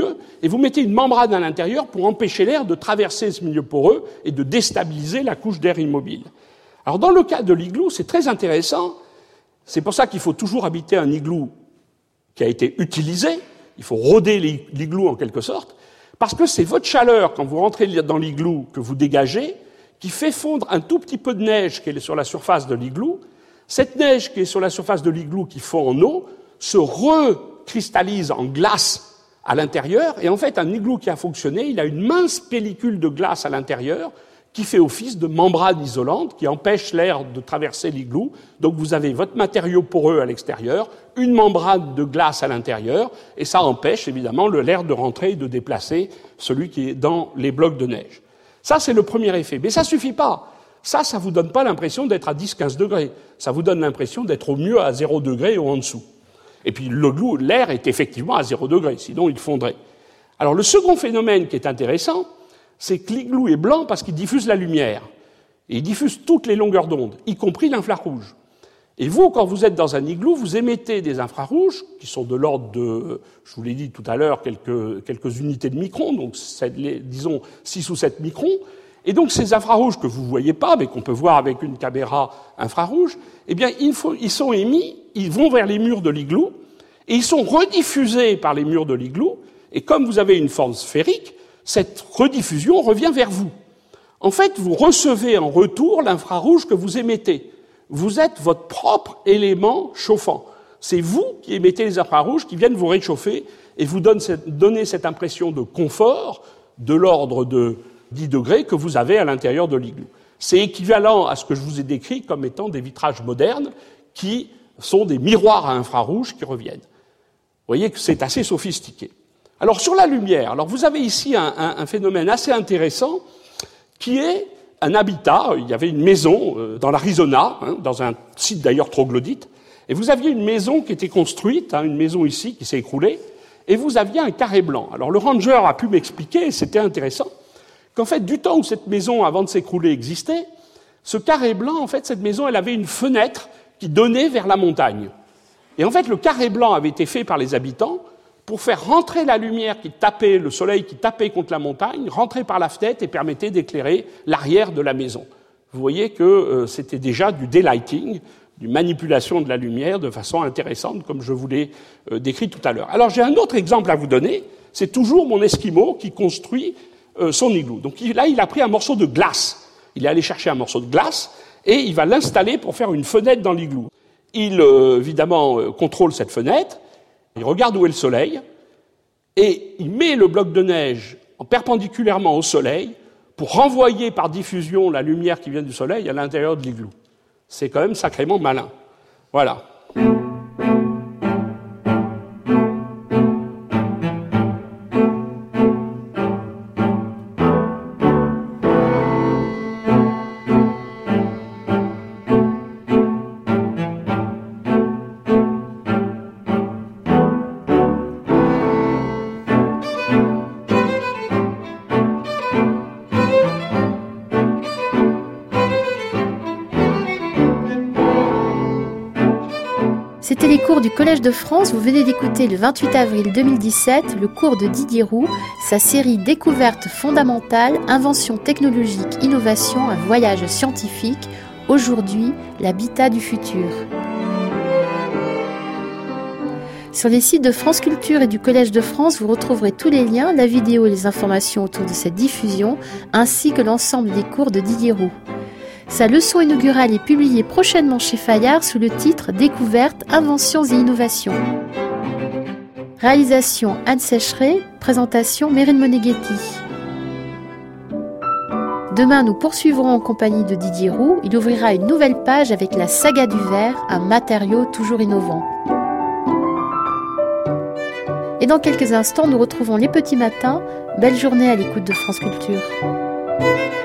S6: et vous mettez une membrane à l'intérieur pour empêcher l'air de traverser ce milieu poreux et de déstabiliser la couche d'air immobile. Alors dans le cas de l'igloo, c'est très intéressant. C'est pour ça qu'il faut toujours habiter un igloo qui a été utilisé. Il faut roder l'igloo en quelque sorte, parce que c'est votre chaleur, quand vous rentrez dans l'igloo, que vous dégagez, qui fait fondre un tout petit peu de neige qui est sur la surface de l'igloo. Cette neige qui est sur la surface de l'igloo, qui fond en eau, se recristallise en glace à l'intérieur, et en fait, un igloo qui a fonctionné, il a une mince pellicule de glace à l'intérieur qui fait office de membrane isolante, qui empêche l'air de traverser l'igloo. Donc vous avez votre matériau poreux à l'extérieur, une membrane de glace à l'intérieur, et ça empêche évidemment l'air de rentrer et de déplacer celui qui est dans les blocs de neige. Ça, c'est le premier effet. Mais ça suffit pas. Ça vous donne pas l'impression d'être à 10-15 degrés. Ça vous donne l'impression d'être au mieux à 0 degré ou en dessous. Et puis l'air est effectivement à 0 degré, sinon il fondrait. Alors le second phénomène qui est intéressant, c'est que l'igloo est blanc parce qu'il diffuse la lumière. Et il diffuse toutes les longueurs d'onde, y compris l'infrarouge. Et vous, quand vous êtes dans un igloo, vous émettez des infrarouges qui sont de l'ordre de, je vous l'ai dit tout à l'heure, quelques unités de microns, donc disons 6 ou 7 microns. Et donc ces infrarouges que vous ne voyez pas, mais qu'on peut voir avec une caméra infrarouge, eh bien ils sont émis, ils vont vers les murs de l'igloo, et ils sont rediffusés par les murs de l'igloo, et comme vous avez une forme sphérique, cette rediffusion revient vers vous. En fait, vous recevez en retour l'infrarouge que vous émettez. Vous êtes votre propre élément chauffant. C'est vous qui émettez les infrarouges qui viennent vous réchauffer et vous donner cette impression de confort de l'ordre de 10 degrés que vous avez à l'intérieur de l'igloo. C'est équivalent à ce que je vous ai décrit comme étant des vitrages modernes qui sont des miroirs à infrarouge qui reviennent. Vous voyez que c'est assez sophistiqué. Alors sur la lumière, vous avez ici un phénomène assez intéressant qui est un habitat. Il y avait une maison dans l'Arizona, dans un site d'ailleurs troglodyte, et vous aviez une maison qui était construite, une maison ici qui s'est écroulée, et vous aviez un carré blanc. Alors le ranger a pu m'expliquer, et c'était intéressant, qu'en fait, du temps où cette maison, avant de s'écrouler, existait, ce carré blanc, en fait, cette maison, elle avait une fenêtre qui donnait vers la montagne. Et en fait, le carré blanc avait été fait par les habitants pour faire rentrer la lumière qui tapait, le soleil qui tapait contre la montagne, rentrer par la fenêtre et permettait d'éclairer l'arrière de la maison. Vous voyez que c'était déjà du daylighting, d'une manipulation de la lumière de façon intéressante, comme je vous l'ai décrit tout à l'heure. Alors j'ai un autre exemple à vous donner, c'est toujours mon Esquimau qui construit son igloo. Donc là, il a pris un morceau de glace. Il est allé chercher un morceau de glace et il va l'installer pour faire une fenêtre dans l'igloo. Il, évidemment, contrôle cette fenêtre, il regarde où est le soleil, et il met le bloc de neige perpendiculairement au soleil pour renvoyer par diffusion la lumière qui vient du soleil à l'intérieur de l'igloo. C'est quand même sacrément malin. Voilà.
S3: C'était les cours du Collège de France. Vous venez d'écouter le 28 avril 2017 le cours de Didier Roux, sa série Découvertes fondamentales, inventions technologiques, innovation, un voyage scientifique. Aujourd'hui, l'habitat du futur. Sur les sites de France Culture et du Collège de France, vous retrouverez tous les liens, la vidéo et les informations autour de cette diffusion, ainsi que l'ensemble des cours de Didier Roux. Sa leçon inaugurale est publiée prochainement chez Fayard sous le titre « Découvertes, inventions et innovations ». Réalisation Anne Sécheret, présentation Mérine Moneghetti. Demain, nous poursuivrons en compagnie de Didier Roux. Il ouvrira une nouvelle page avec la saga du verre, un matériau toujours innovant. Et dans quelques instants, nous retrouvons les petits matins. Belle journée à l'écoute de France Culture.